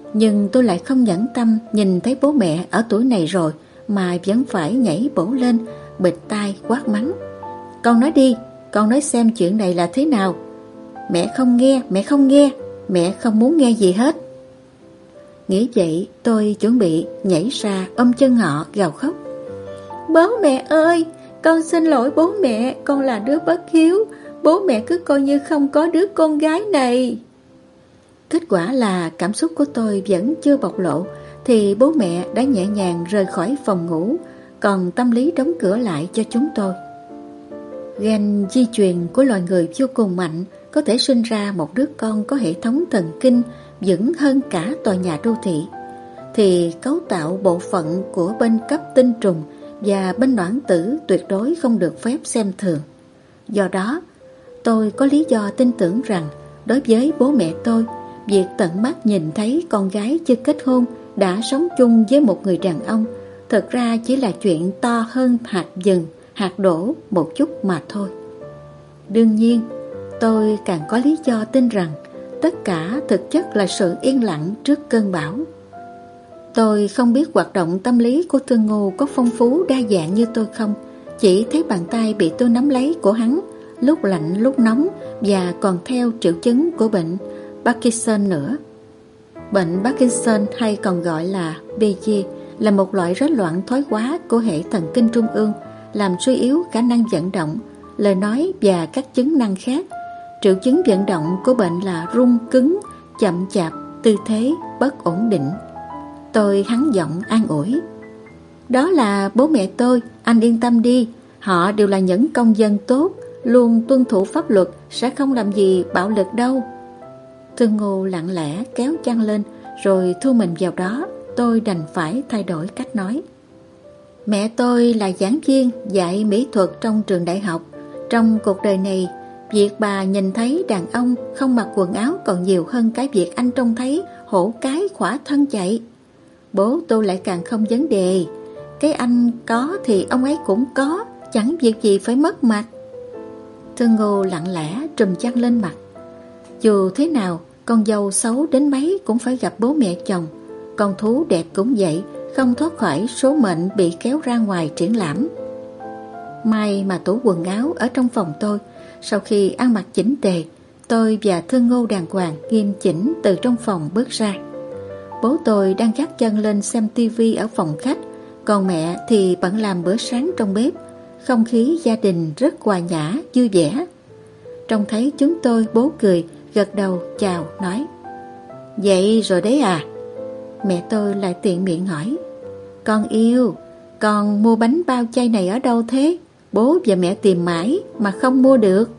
Nhưng tôi lại không nhẫn tâm nhìn thấy bố mẹ ở tuổi này rồi mà vẫn phải nhảy bổ lên, bịt tai quát mắng. Con nói đi, con nói xem chuyện này là thế nào. Mẹ không nghe, mẹ không nghe, mẹ không muốn nghe gì hết. Nghĩ vậy tôi chuẩn bị nhảy ra ôm chân họ gào khóc. Bố mẹ ơi, con xin lỗi bố mẹ, con là đứa bất hiếu, bố mẹ cứ coi như không có đứa con gái này. Kết quả là cảm xúc của tôi vẫn chưa bộc lộ thì bố mẹ đã nhẹ nhàng rời khỏi phòng ngủ, còn tâm lý đóng cửa lại cho chúng tôi. Gen di truyền của loài người vô cùng mạnh, có thể sinh ra một đứa con có hệ thống thần kinh vững hơn cả tòa nhà đô thị, thì cấu tạo bộ phận của bên cấp tinh trùng và bên noãn tử tuyệt đối không được phép xem thường. Do đó, tôi có lý do tin tưởng rằng đối với bố mẹ tôi, việc tận mắt nhìn thấy con gái chưa kết hôn đã sống chung với một người đàn ông thật ra chỉ là chuyện to hơn hạt vừng, hạt đổ một chút mà thôi. Đương nhiên, tôi càng có lý do tin rằng tất cả thực chất là sự yên lặng trước cơn bão. Tôi không biết hoạt động tâm lý của Thương Ngô có phong phú đa dạng như tôi không, chỉ thấy bàn tay bị tôi nắm lấy của hắn, lúc lạnh lúc nóng, và còn theo triệu chứng của bệnh Parkinson nữa. Bệnh Parkinson hay còn gọi là PG là một loại rối loạn thoái hóa của hệ thần kinh trung ương, làm suy yếu khả năng vận động, lời nói và các chức năng khác. Triệu chứng vận động của bệnh là rung cứng, chậm chạp, tư thế bất ổn định. Tôi hắn giọng an ủi. Đó là bố mẹ tôi, anh yên tâm đi, họ đều là những công dân tốt, luôn tuân thủ pháp luật, sẽ không làm gì bạo lực đâu. Thương Ngô lặng lẽ kéo chăn lên rồi thu mình vào đó. Tôi đành phải thay đổi cách nói. Mẹ tôi là giảng viên dạy mỹ thuật trong trường đại học. Trong cuộc đời này, việc bà nhìn thấy đàn ông không mặc quần áo còn nhiều hơn cái việc anh trông thấy hổ cái khỏa thân chạy. Bố tôi lại càng không vấn đề. Cái anh có thì ông ấy cũng có, chẳng việc gì phải mất mặt. Thương Ngô lặng lẽ trùm chăn lên mặt. Dù thế nào, con dâu xấu đến mấy cũng phải gặp bố mẹ chồng. Con thú đẹp cũng vậy, không thoát khỏi số mệnh bị kéo ra ngoài triển lãm. May mà tủ quần áo ở trong phòng tôi, sau khi ăn mặc chỉnh tề, tôi và Thương Ngô đàng hoàng nghiêm chỉnh từ trong phòng bước ra. Bố tôi đang gác chân lên xem tivi ở phòng khách, còn mẹ thì bận làm bữa sáng trong bếp. Không khí gia đình rất hòa nhã, vui vẻ. Trông thấy chúng tôi, bố cười, gật đầu chào nói: Vậy rồi đấy à? Mẹ tôi lại tiện miệng hỏi: Con yêu, con mua bánh bao chay này ở đâu thế? Bố và mẹ tìm mãi mà không mua được.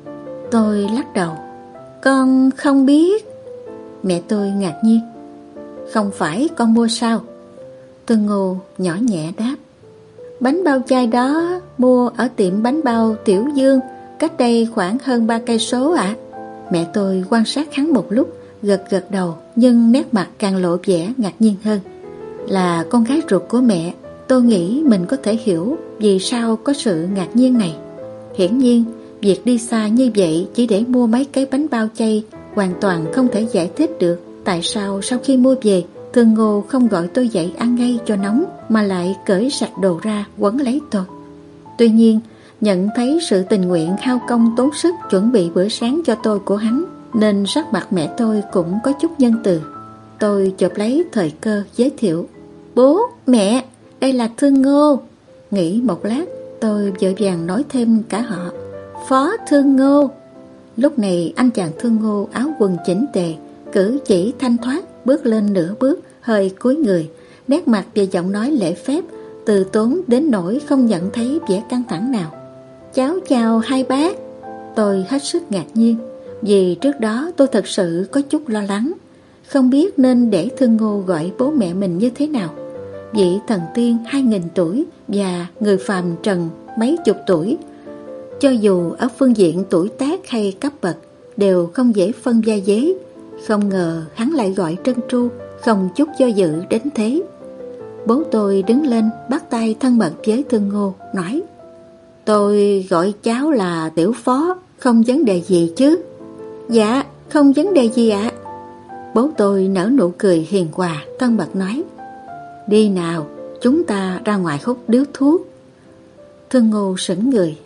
Tôi lắc đầu: Con không biết. Mẹ tôi ngạc nhiên: Không phải con mua sao? Thương Ngô nhỏ nhẹ đáp: Bánh bao chay đó mua ở tiệm bánh bao Tiểu Dương, cách đây khoảng hơn 3 cây số ạ. Mẹ tôi quan sát hắn một lúc, gật gật đầu, nhưng nét mặt càng lộ vẻ ngạc nhiên hơn. Là con gái ruột của mẹ, tôi nghĩ mình có thể hiểu vì sao có sự ngạc nhiên này. Hiển nhiên, việc đi xa như vậy chỉ để mua mấy cái bánh bao chay hoàn toàn không thể giải thích được tại sao sau khi mua về, Thương Ngô không gọi tôi dậy ăn ngay cho nóng mà lại cởi sạch đồ ra quấn lấy tôi. Tuy nhiên, nhận thấy sự tình nguyện hao công tốn sức chuẩn bị bữa sáng cho tôi của hắn, nên sắc mặt mẹ tôi cũng có chút nhân từ. Tôi chộp lấy thời cơ giới thiệu: Bố, mẹ, đây là Thương Ngô. Nghĩ một lát, tôi vội vàng nói thêm cả họ: Phó Thương Ngô. Lúc này anh chàng Thương Ngô áo quần chỉnh tề, cử chỉ thanh thoát, bước lên nửa bước, hơi cúi người, nét mặt và giọng nói lễ phép, từ tốn đến nỗi không nhận thấy vẻ căng thẳng nào. Cháu chào hai bác. Tôi hết sức ngạc nhiên, vì trước đó tôi thật sự có chút lo lắng, không biết nên để Thương Ngô gọi bố mẹ mình như thế nào. Vị thần tiên 2000 tuổi và người phàm trần mấy chục tuổi, cho dù ở phương diện tuổi tác hay cấp bậc, đều không dễ phân gia giới. Không ngờ hắn lại gọi trân tru, không chút do dự đến thế. Bố tôi đứng lên bắt tay thân mật với Thương Ngô, nói: Tôi gọi cháu là Tiểu Phó, không vấn đề gì chứ? Dạ, không vấn đề gì ạ. Bố tôi nở nụ cười hiền hòa, thân mật nói: Đi nào, chúng ta ra ngoài hút điếu thuốc. Thương Ngô sững người: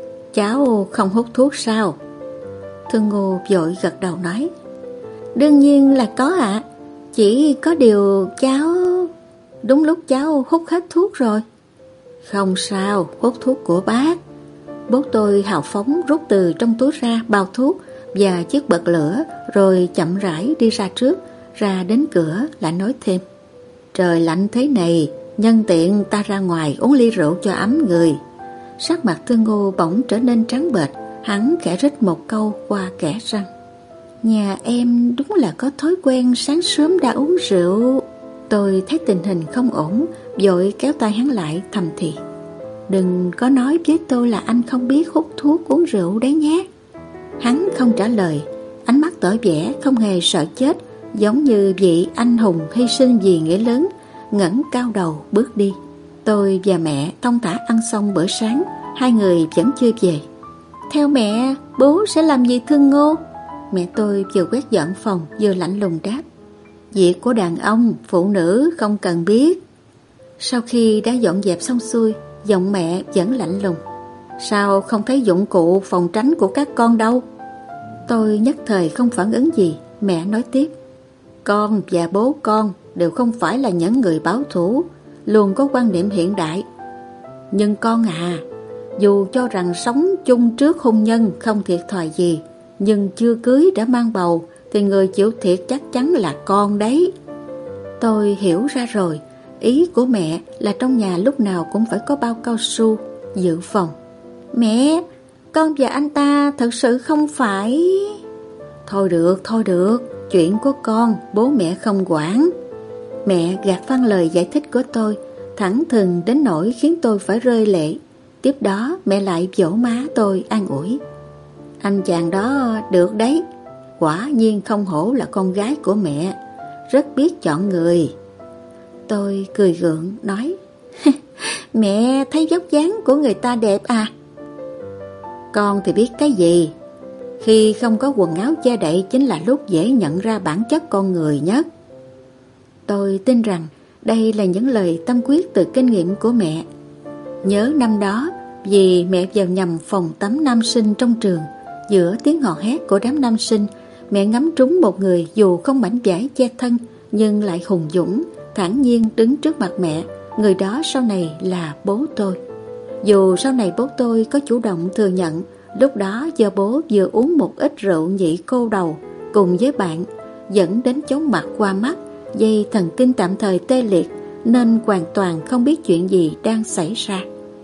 Cháu không hút thuốc sao? Thương Ngô vội gật đầu nói: Đương nhiên là có ạ. Chỉ có điều cháu... Đúng lúc cháu hút hết thuốc rồi. Không sao, hút thuốc của bác. Bố tôi hào phóng rút từ trong túi ra bao thuốc và chiếc bật lửa, rồi chậm rãi đi ra trước, ra đến cửa lại nói thêm: Trời lạnh thế này, nhân tiện ta ra ngoài uống ly rượu cho ấm người. Sắc mặt Thương Ngô bỗng trở nên trắng bệch, hắn khẽ rít một câu qua kẽ răng: Nhà em đúng là có thói quen sáng sớm đã uống rượu. Tôi thấy tình hình không ổn, vội kéo tay hắn lại thầm thì: Đừng có nói với tôi là anh không biết hút thuốc uống rượu đấy nhé. Hắn không trả lời, ánh mắt tỏ vẻ không hề sợ chết, giống như vị anh hùng hy sinh vì nghĩa lớn, ngẩng cao đầu bước đi. Tôi và mẹ thong thả ăn xong bữa sáng, hai người vẫn chưa về. Theo mẹ, bố sẽ làm gì Thương Ngô? Mẹ tôi vừa quét dọn phòng vừa lạnh lùng đáp: Việc của đàn ông, phụ nữ không cần biết. Sau khi đã dọn dẹp xong xuôi, giọng mẹ vẫn lạnh lùng: Sao không thấy dụng cụ phòng tránh của các con đâu? Tôi nhất thời không phản ứng gì. Mẹ nói tiếp: Con và bố con đều không phải là những người bảo thủ, luôn có quan niệm hiện đại. Nhưng con à, dù cho rằng sống chung trước hôn nhân không thiệt thòi gì, nhưng chưa cưới đã mang bầu thì người chịu thiệt chắc chắn là con đấy. Tôi hiểu ra rồi, ý của mẹ là trong nhà lúc nào cũng phải có bao cao su dự phòng. Mẹ, con và anh ta thật sự không phải... Thôi được, chuyện của con bố mẹ không quản. Mẹ gạt phăng lời giải thích của tôi, thẳng thừng đến nỗi khiến tôi phải rơi lệ. Tiếp đó mẹ lại vỗ má tôi an ủi: Anh chàng đó được đấy, quả nhiên không hổ là con gái của mẹ, rất biết chọn người. Tôi cười gượng nói: Mẹ thấy vóc dáng của người ta đẹp à? Con thì biết cái gì. Khi không có quần áo che đậy chính là lúc dễ nhận ra bản chất con người nhất. Tôi tin rằng đây là những lời tâm quyết từ kinh nghiệm của mẹ. Nhớ năm đó, vì mẹ vào nhầm phòng tắm nam sinh trong trường, giữa tiếng hò hét của đám nam sinh, mẹ ngắm trúng một người dù không mảnh vải che thân nhưng lại hùng dũng, thản nhiên đứng trước mặt mẹ. Người đó sau này là bố tôi. Dù sau này bố tôi có chủ động thừa nhận lúc đó do bố vừa uống một ít rượu nhị cô đầu cùng với bạn, dẫn đến chóng mặt qua mắt, dây thần kinh tạm thời tê liệt, nên hoàn toàn không biết chuyện gì đang xảy ra.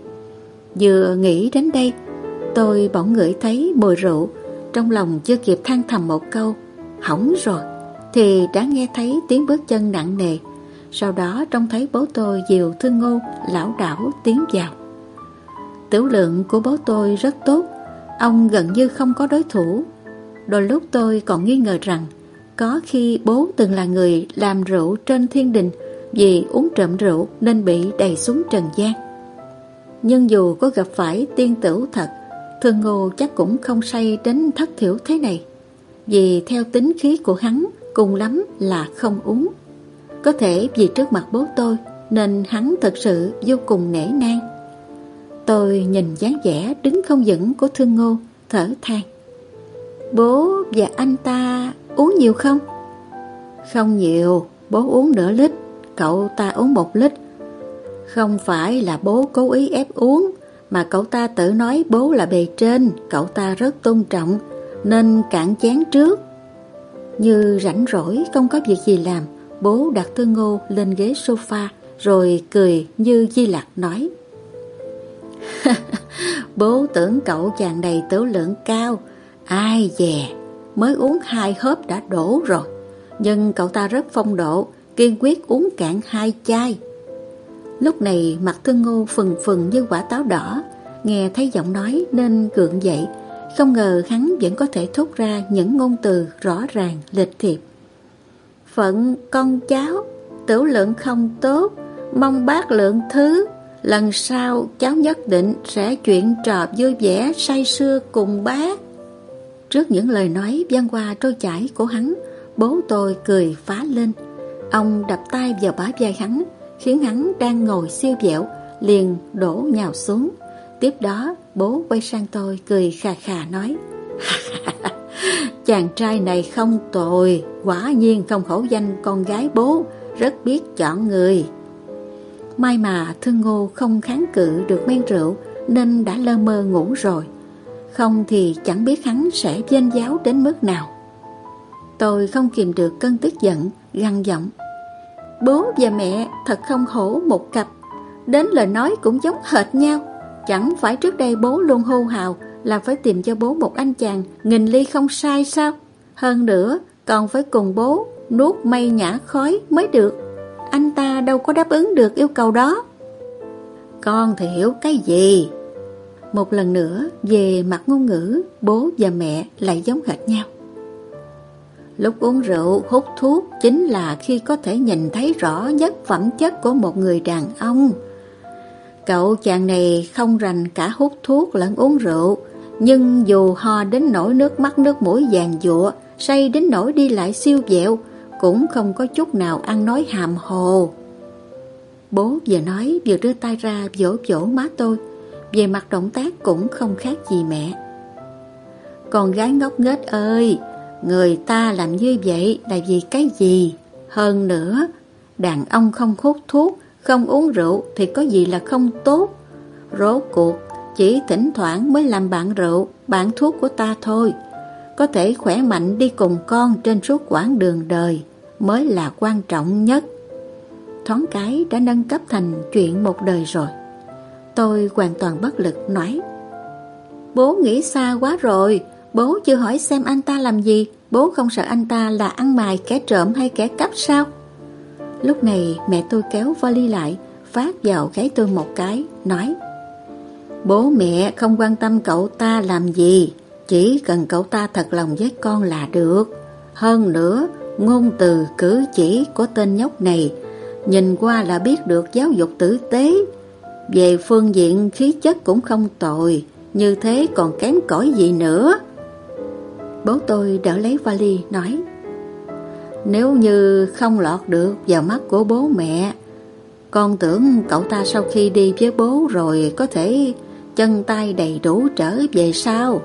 Vừa nghĩ đến đây, tôi bỗng ngửi thấy mùi rượu. Trong lòng chưa kịp than thầm một câu hỏng rồi thì đã nghe thấy tiếng bước chân nặng nề. Sau đó trông thấy bố tôi dìu Thương Ngô lảo đảo tiến vào. Tiểu lượng của bố tôi rất tốt, ông gần như không có đối thủ. Đôi lúc tôi còn nghi ngờ rằng có khi bố từng là người làm rượu trên thiên đình, vì uống trộm rượu nên bị đày xuống trần gian. Nhưng dù có gặp phải tiên tửu thật, Thương Ngô chắc cũng không say đến thất thiểu thế này, vì theo tính khí của hắn cùng lắm là không uống. Có thể vì trước mặt bố tôi nên hắn thật sự vô cùng nể nang. Tôi nhìn dáng vẻ đứng không vững của Thương Ngô, thở than: Bố và anh ta uống nhiều không? Không nhiều, bố uống nửa lít, cậu ta uống 1 lít. Không phải là bố cố ý ép uống, mà cậu ta tự nói bố là bề trên, cậu ta rất tôn trọng nên cạn chén trước. Như rảnh rỗi không có việc gì làm, bố đặt Thương Ngô lên ghế sofa rồi cười như Di Lặc nói: Bố tưởng cậu chàng đầy tiểu lượng cao, ai dè mới uống 2 hớp đã đổ rồi. Nhưng cậu ta rất phong độ, kiên quyết uống cạn 2 chai. Lúc này mặt Thương Ngô phừng phừng như quả táo đỏ, nghe thấy giọng nói nên gượng dậy. Không ngờ hắn vẫn có thể thốt ra những ngôn từ rõ ràng lịch thiệp: Phận con cháu, tiểu lượng không tốt, mong bác lượng thứ. Lần sau cháu nhất định sẽ chuyện trò vui vẻ say sưa cùng bác. Trước những lời nói văn hoa trôi chảy của hắn, Bố tôi cười phá lên. Ông đập tay vào bả vai hắn, khiến hắn đang ngồi siêu vẹo liền đổ nhào xuống. Tiếp đó bố quay sang tôi cười khà khà nói: chàng trai này không tồi, quả nhiên không khẩu danh con gái bố, rất biết chọn người. May mà Thương Ngô không kháng cự được men rượu nên đã lơ mơ ngủ rồi, không thì chẳng biết hắn sẽ vênh váo đến mức nào. Tôi không kìm được cơn tức giận, gằn giọng: bố và mẹ thật không hổ một cặp, đến lời nói cũng giống hệt nhau. Chẳng phải trước đây bố luôn hô hào là phải tìm cho bố một anh chàng nghìn ly không sai sao? Hơn nữa còn phải cùng bố nuốt mây nhả khói mới được. Anh ta đâu có đáp ứng được yêu cầu đó. Con thì hiểu cái gì? Một lần nữa về mặt ngôn ngữ, bố và mẹ lại giống hệt nhau. Lúc uống rượu, hút thuốc chính là khi có thể nhìn thấy rõ nhất phẩm chất của một người đàn ông. Cậu chàng này không rành cả hút thuốc lẫn uống rượu, nhưng dù ho đến nỗi nước mắt nước mũi vàng dụa, say đến nỗi đi lại siêu vẹo, cũng không có chút nào ăn nói hàm hồ. Bố vừa nói vừa đưa tay ra vỗ vỗ má tôi, về mặt động tác cũng không khác gì mẹ. Con gái ngốc nghếch ơi, người ta làm như vậy là vì cái gì? Hơn nữa, đàn ông không hút thuốc, không uống rượu thì có gì là không tốt? Rốt cuộc chỉ thỉnh thoảng mới làm bạn rượu, bạn thuốc của ta thôi. Có thể khỏe mạnh đi cùng con trên suốt quãng đường đời mới là quan trọng nhất. Thoáng cái đã nâng cấp thành chuyện một đời rồi. Tôi hoàn toàn bất lực nói: bố nghĩ xa quá rồi. Bố chưa hỏi xem anh ta làm gì. Bố không sợ anh ta là ăn mày, kẻ trộm hay kẻ cắp sao? Lúc này mẹ tôi kéo vali lại, phát vào gáy tôi một cái, nói: bố mẹ không quan tâm cậu ta làm gì, chỉ cần cậu ta thật lòng với con là được. Hơn nữa, ngôn từ cử chỉ của tên nhóc này nhìn qua là biết được giáo dục tử tế. Về phương diện khí chất cũng không tồi, như thế còn kém cỏi gì nữa. Bố tôi đỡ lấy vali nói: nếu như không lọt được vào mắt của bố mẹ, con tưởng cậu ta sau khi đi với bố rồi có thể chân tay đầy đủ trở về sao?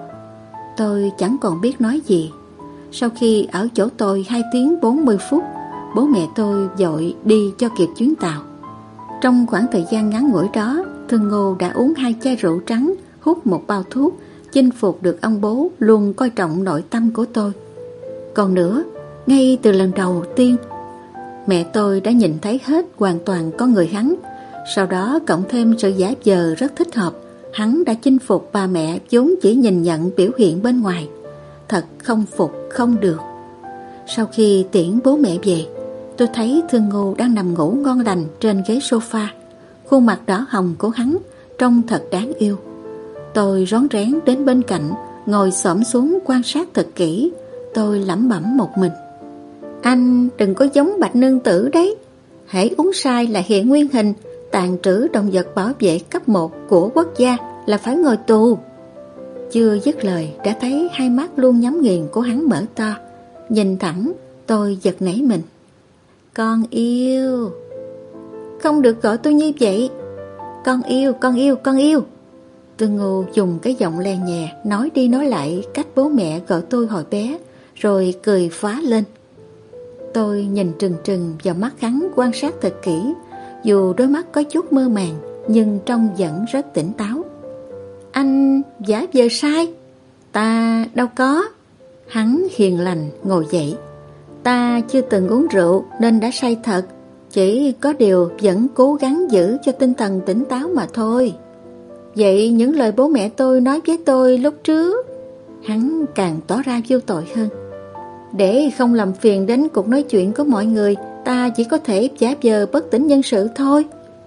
Tôi chẳng còn biết nói gì. Sau khi ở chỗ tôi 2 tiếng 40 phút, bố mẹ tôi vội đi cho kịp chuyến tàu. Trong khoảng thời gian ngắn ngủi đó, Thương Ngô đã uống 2 chai rượu trắng, hút 1 bao thuốc, chinh phục được ông bố luôn coi trọng nội tâm của tôi. Còn nữa, ngay từ lần đầu tiên, mẹ tôi đã nhìn thấy hết hoàn toàn con người hắn. Sau đó cộng thêm sự giả vờ rất thích hợp, hắn đã chinh phục bà mẹ vốn chỉ nhìn nhận biểu hiện bên ngoài. Thật không phục không được. Sau khi tiễn bố mẹ về, tôi thấy Thương Ngô đang nằm ngủ ngon lành trên ghế sofa. Khuôn mặt đỏ hồng của hắn trông thật đáng yêu. Tôi rón rén đến bên cạnh, ngồi xổm xuống quan sát thật kỹ. Tôi lẩm bẩm một mình: anh đừng có giống Bạch Nương Tử đấy. Hễ uống sai là hiện nguyên hình, tàn trữ động vật bảo vệ cấp 1 của quốc gia là phải ngồi tù. Chưa dứt lời đã thấy hai mắt luôn nhắm nghiền của hắn mở to. Nhìn thẳng, tôi giật nảy mình. Con yêu. Không được gọi tôi như vậy. Con yêu, con yêu, con yêu. Thương Ngô dùng cái giọng le nhè nói đi nói lại cách bố mẹ gọi tôi hồi bé, rồi cười phá lên. Tôi nhìn trừng trừng vào mắt hắn quan sát thật kỹ. Dù đôi mắt có chút mơ màng, nhưng trông vẫn rất tỉnh táo. Anh giả vờ sai. Ta đâu có. Hắn hiền lành ngồi dậy. Ta chưa từng uống rượu nên đã say thật. Chỉ có điều vẫn cố gắng giữ cho tinh thần tỉnh táo mà thôi. Vậy những lời bố mẹ tôi nói với tôi lúc trước? Hắn càng tỏ ra vô tội hơn. Để không làm phiền đến cuộc nói chuyện của mọi người, ta chỉ có thể giả vờ bất tỉnh nhân sự thôi.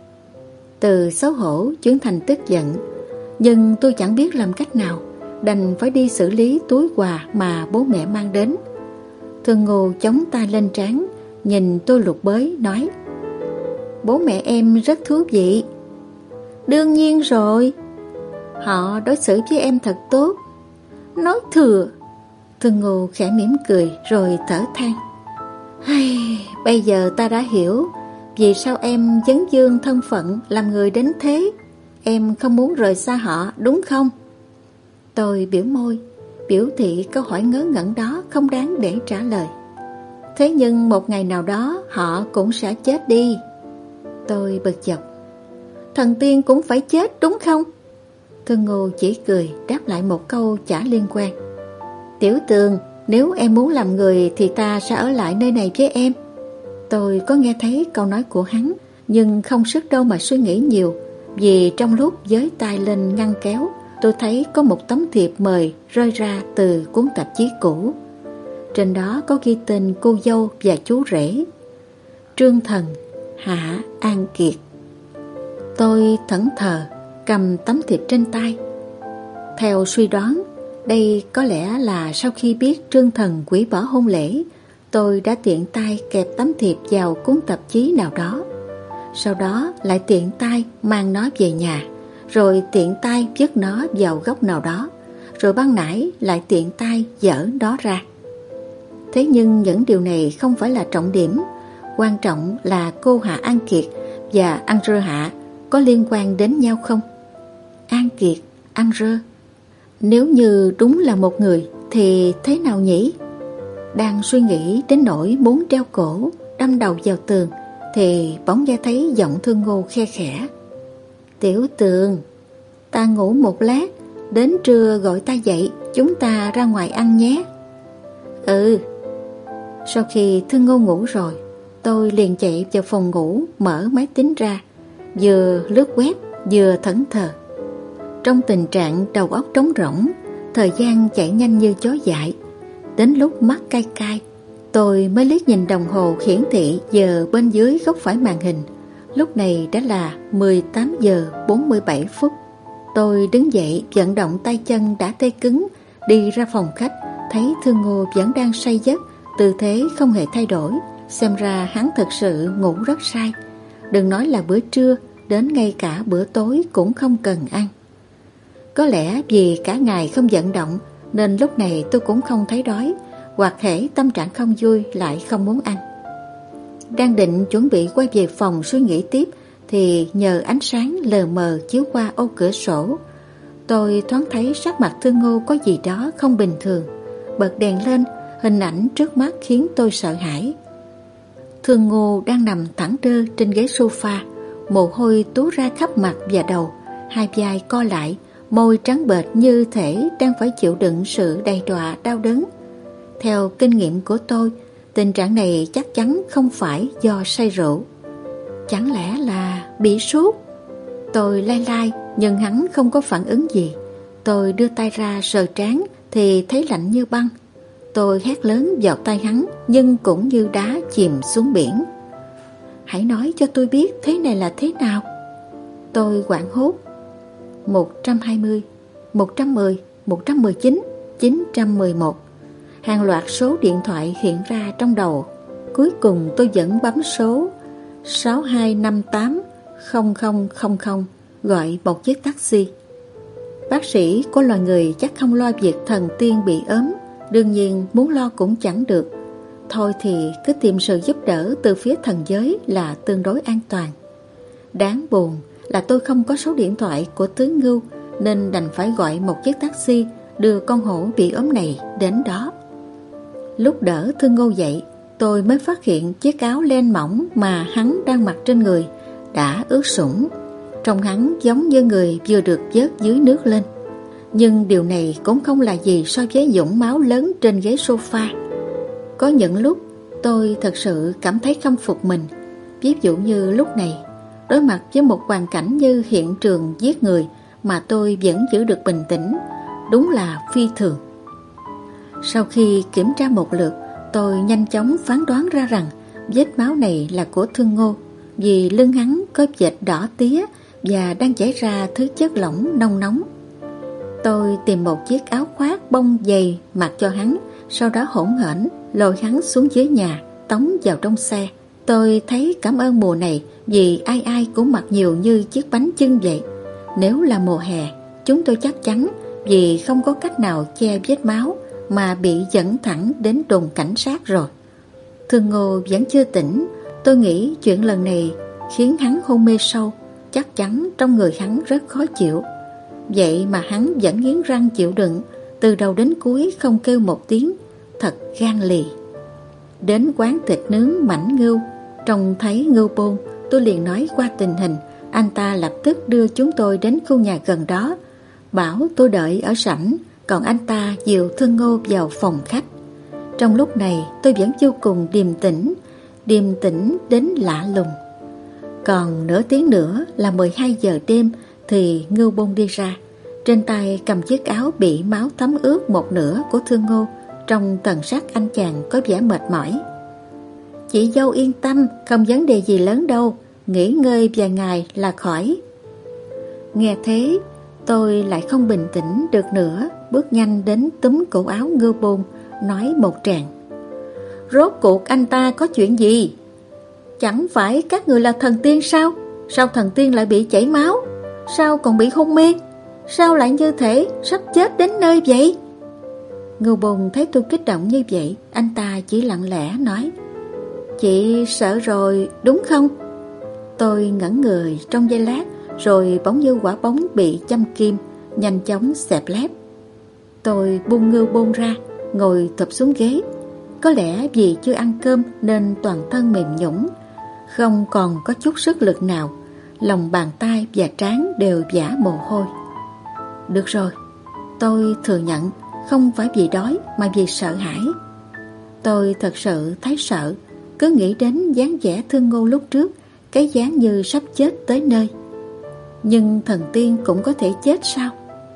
Từ xấu hổ chuyển thành tức giận, nhưng tôi chẳng biết làm cách nào, đành phải đi xử lý túi quà mà bố mẹ mang đến. Thương Ngô chống tay lên trán, nhìn tôi lục bới nói: bố mẹ em rất thú vị. Đương nhiên rồi. Họ đối xử với em thật tốt. Nói thừa. Thương Ngô khẽ mỉm cười rồi thở than. Bây giờ ta đã hiểu vì sao em dấn dương thân phận làm người đến thế. Em không muốn rời xa họ đúng không? Tôi biểu môi, biểu thị câu hỏi ngớ ngẩn đó không đáng để trả lời. Thế nhưng một ngày nào đó họ cũng sẽ chết đi. Tôi bực dọc. Thần tiên cũng phải chết đúng không? Thương Ngô chỉ cười đáp lại một câu chả liên quan. Tiểu Tường, nếu em muốn làm người thì ta sẽ ở lại nơi này với em. Tôi có nghe thấy câu nói của hắn, nhưng không sức đâu mà suy nghĩ nhiều, vì trong lúc giới tay lên ngăn kéo, tôi thấy có một tấm thiệp mời rơi ra từ cuốn tạp chí cũ. Trên đó có ghi tên cô dâu và chú rể: Trương Thần, Hạ An Kiệt. Tôi thẫn thờ cầm tấm thiệp trên tay. Theo suy đoán, đây có lẽ là sau khi biết Trương Thần hủy bỏ hôn lễ, tôi đã tiện tay kẹp tấm thiệp vào cuốn tạp chí nào đó. Sau đó lại tiện tay mang nó về nhà, rồi tiện tay vứt nó vào góc nào đó, rồi ban nãy lại tiện tay dỡ nó ra. Thế nhưng những điều này không phải là trọng điểm. Quan trọng là cô Hạ An Kiệt và Andrơ Hạ có liên quan đến nhau không? An Kiệt, Andrơ, nếu như đúng là một người thì thế nào nhỉ? Đang suy nghĩ đến nỗi muốn treo cổ, đâm đầu vào tường, thì bỗng nghe thấy giọng Thương Ngô khe khẽ. Tiểu Tường, ta ngủ một lát, đến trưa gọi ta dậy, chúng ta ra ngoài ăn nhé. Ừ. Sau khi Thương Ngô ngủ rồi, tôi liền chạy vào phòng ngủ, mở máy tính ra, vừa lướt web vừa thẫn thờ. Trong tình trạng đầu óc trống rỗng, thời gian chạy nhanh như chó dại. Đến lúc mắt cay cay, tôi mới liếc nhìn đồng hồ hiển thị giờ bên dưới góc phải màn hình. Lúc này đã là 18 giờ 47 phút. Tôi đứng dậy vận động tay chân đã tê cứng, đi ra phòng khách, thấy Thương Ngô vẫn đang say giấc, tư thế không hề thay đổi. Xem ra hắn thật sự ngủ rất say. Đừng nói là bữa trưa, đến ngay cả bữa tối cũng không cần ăn. Có lẽ vì cả ngày không vận động nên lúc này tôi cũng không thấy đói, hoặc hễ tâm trạng không vui lại không muốn ăn. Đang định chuẩn bị quay về phòng suy nghĩ tiếp thì nhờ ánh sáng lờ mờ chiếu qua ô cửa sổ, tôi thoáng thấy sắc mặt Thương Ngô có gì đó không bình thường. Bật đèn lên, hình ảnh trước mắt khiến tôi sợ hãi. Thương Ngô đang nằm thẳng đơ trên ghế sofa, mồ hôi túa ra khắp mặt và đầu, hai vai co lại, môi trắng bệch như thể đang phải chịu đựng sự đầy đọa đau đớn. Theo kinh nghiệm của tôi, tình trạng này chắc chắn không phải do say rượu. Chẳng lẽ là bị sốt? Tôi lay lay nhưng hắn không có phản ứng gì. Tôi đưa tay ra sờ trán thì thấy lạnh như băng. Tôi hét lớn vào tai hắn nhưng cũng như đá chìm xuống biển. Hãy nói cho tôi biết thế này là thế nào. Tôi hoảng hốt. 120, 110, 119, 911. Hàng loạt số điện thoại hiện ra trong đầu. Cuối cùng tôi vẫn bấm số 6258 0000 gọi một chiếc taxi. Bác sĩ của loài người chắc không lo việc thần tiên bị ốm, đương nhiên muốn lo cũng chẳng được. Thôi thì cứ tìm sự giúp đỡ từ phía thần giới là tương đối an toàn. Đáng buồn là tôi không có số điện thoại của tướng Ngưu, nên đành phải gọi một chiếc taxi đưa con hổ bị ốm này đến đó. Lúc đỡ Thương Ngô dậy, tôi mới phát hiện chiếc áo len mỏng mà hắn đang mặc trên người đã ướt sũng. Trông hắn giống như người vừa được vớt dưới nước lên. Nhưng điều này cũng không là gì so với vũng máu lớn trên ghế sofa. Có những lúc tôi thật sự cảm thấy khâm phục mình. Ví dụ như lúc này, đối mặt với một hoàn cảnh như hiện trường giết người mà tôi vẫn giữ được bình tĩnh, đúng là phi thường. Sau khi kiểm tra một lượt, tôi nhanh chóng phán đoán ra rằng vết máu này là của Thương Ngô, vì lưng hắn có vệt đỏ tía và đang chảy ra thứ chất lỏng nông nóng. Tôi tìm một chiếc áo khoác bông dày mặc cho hắn, sau đó hỗn hển lôi hắn xuống dưới nhà, tống vào trong xe. Tôi thấy cảm ơn mùa này vì ai ai cũng mặc nhiều như chiếc bánh chưng vậy. Nếu là mùa hè, chúng tôi chắc chắn vì không có cách nào che vết máu mà bị dẫn thẳng đến đồn cảnh sát rồi. Thương Ngô vẫn chưa tỉnh. Tôi nghĩ chuyện lần này khiến hắn hôn mê sâu. Chắc chắn trong người hắn rất khó chịu. Vậy mà hắn vẫn nghiến răng chịu đựng, từ đầu đến cuối không kêu một tiếng. Thật gan lì. Đến quán thịt nướng Mãnh Ngưu, trông thấy Ngưu Bôn, tôi liền nói qua tình hình. Anh ta lập tức đưa chúng tôi đến khu nhà gần đó, bảo tôi đợi ở sảnh, còn anh ta dìu Thương Ngô vào phòng khách. Trong lúc này tôi vẫn vô cùng điềm tĩnh đến lạ lùng. Còn nửa tiếng nữa là 12 giờ đêm thì Ngưu Bôn đi ra, trên tay cầm chiếc áo bị máu thấm ướt một nửa của Thương Ngô. Trong thần sắc anh chàng có vẻ mệt mỏi. Chị dâu yên tâm, không vấn đề gì lớn đâu, nghỉ ngơi vài ngày là khỏi. Nghe thế tôi lại không bình tĩnh được nữa, bước nhanh đến túm cổ áo Ngưu Bôn, nói một tràng: Rốt cuộc anh ta có chuyện gì? Chẳng phải các người là thần tiên sao? Sao thần tiên lại bị chảy máu? Sao còn bị hôn mê? Sao lại như thể sắp chết đến nơi vậy? Ngưu Bôn thấy tôi kích động như vậy, anh ta chỉ lặng lẽ nói: Chị sợ rồi đúng không? Tôi ngẩn người trong giây lát, rồi bỗng như quả bóng bị châm kim, nhanh chóng xẹp lép. Tôi buông Ngưu Bôn ra, ngồi thụp xuống ghế. Có lẽ vì chưa ăn cơm nên toàn thân mềm nhũn, không còn có chút sức lực nào. Lòng bàn tay và trán đều vã mồ hôi. Được rồi, tôi thừa nhận, không phải vì đói mà vì sợ hãi. Tôi thật sự thấy sợ, cứ nghĩ đến dáng vẻ Thương Ngô lúc trước, cái dáng như sắp chết tới nơi. Nhưng thần tiên cũng có thể chết sao?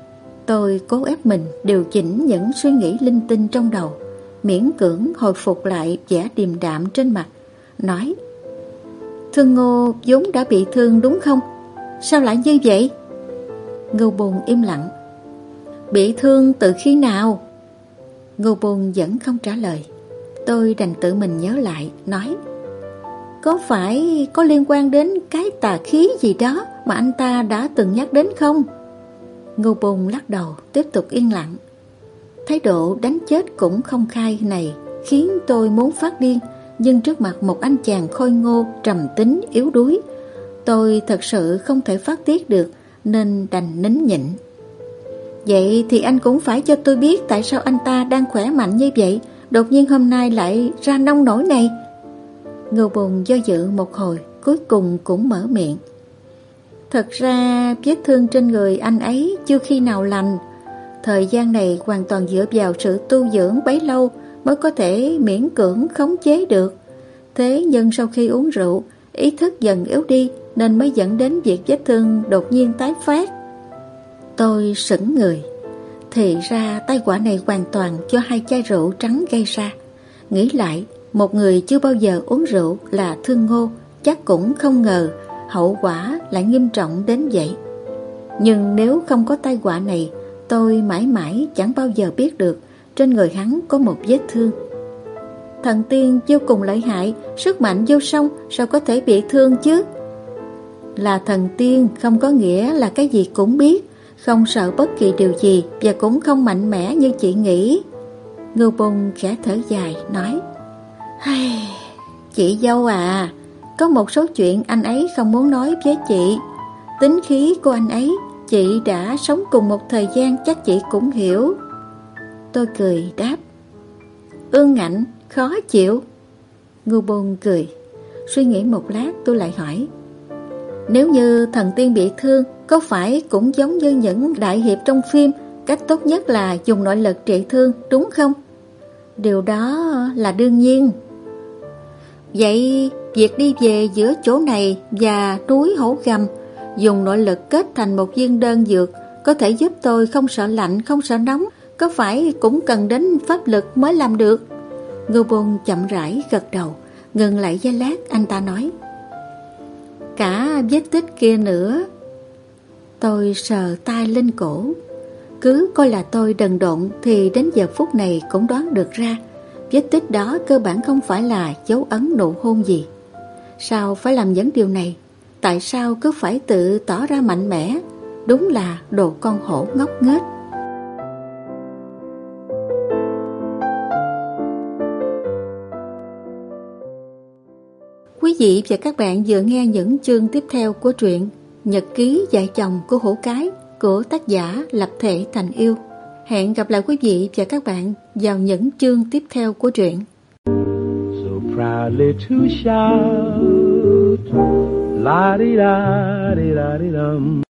Tôi cố ép mình điều chỉnh những suy nghĩ linh tinh trong đầu, miễn cưỡng hồi phục lại vẻ điềm đạm trên mặt, nói: Thương Ngô vốn đã bị thương đúng không? Sao lại như vậy? Ngưu Bôn im lặng. Bị thương từ khi nào? Ngưu Bôn vẫn không trả lời. Tôi đành tự mình nhớ lại, nói: Có phải có liên quan đến cái tà khí gì đó mà anh ta đã từng nhắc đến không? Ngưu Bôn lắc đầu, tiếp tục yên lặng. Thái độ đánh chết cũng không khai này khiến tôi muốn phát điên, nhưng trước mặt một anh chàng khôi ngô, trầm tính, yếu đuối, tôi thật sự không thể phát tiết được, nên đành nín nhịn. Vậy thì anh cũng phải cho tôi biết tại sao anh ta đang khỏe mạnh như vậy, đột nhiên hôm nay lại ra nông nổi này. Ngưu Bôn do dự một hồi, cuối cùng cũng mở miệng. Thật ra vết thương trên người anh ấy chưa khi nào lành. Thời gian này hoàn toàn dựa vào sự tu dưỡng bấy lâu mới có thể miễn cưỡng khống chế được. Thế nhưng sau khi uống rượu, ý thức dần yếu đi nên mới dẫn đến việc vết thương đột nhiên tái phát. Tôi sững người. Thì ra tai họa này hoàn toàn do 2 chai rượu trắng gây ra. Nghĩ lại, một người chưa bao giờ uống rượu là Thương Ngô chắc cũng không ngờ hậu quả lại nghiêm trọng đến vậy. Nhưng nếu không có tai họa này, tôi mãi mãi chẳng bao giờ biết được trên người hắn có một vết thương. Thần tiên vô cùng lợi hại, sức mạnh vô song, sao có thể bị thương chứ? Là thần tiên không có nghĩa là cái gì cũng biết, không sợ bất kỳ điều gì và cũng không mạnh mẽ như chị nghĩ. Ngưu Bôn khẽ thở dài nói: Chị dâu à, có một số chuyện anh ấy không muốn nói với chị. Tính khí của anh ấy, chị đã sống cùng một thời gian chắc chị cũng hiểu. Tôi cười đáp: Ương ngạnh, khó chịu. Ngưu Bôn cười. Suy nghĩ một lát tôi lại hỏi: Nếu như thần tiên bị thương, có phải cũng giống như những đại hiệp trong phim, cách tốt nhất là dùng nội lực trị thương đúng không? Điều đó là đương nhiên. Vậy việc đi về giữa chỗ này và núi Hổ Gầm, dùng nội lực kết thành một viên đơn dược có thể giúp tôi không sợ lạnh, không sợ nóng, có phải cũng cần đến pháp lực mới làm được? Ngưu Bôn chậm rãi gật đầu. Ngừng lại giây lát, anh ta nói: Cả vết tích kia nữa. Tôi sờ tay lên cổ. Cứ coi là tôi đần độn thì đến giờ phút này cũng đoán được ra vết tích đó cơ bản không phải là dấu ấn nụ hôn gì. Sao phải làm những điều này? Tại sao cứ phải tự tỏ ra mạnh mẽ? Đúng là đồ con hổ ngốc nghếch. vị và các bạn vừa nghe những chương tiếp theo của truyện Nhật ký dạy chồng của Hổ Cái của tác giả Lập Thể Thành Yêu. Hẹn gặp lại quý vị và các bạn vào những chương tiếp theo của truyện. So proudly to shout, la di da di da di dum.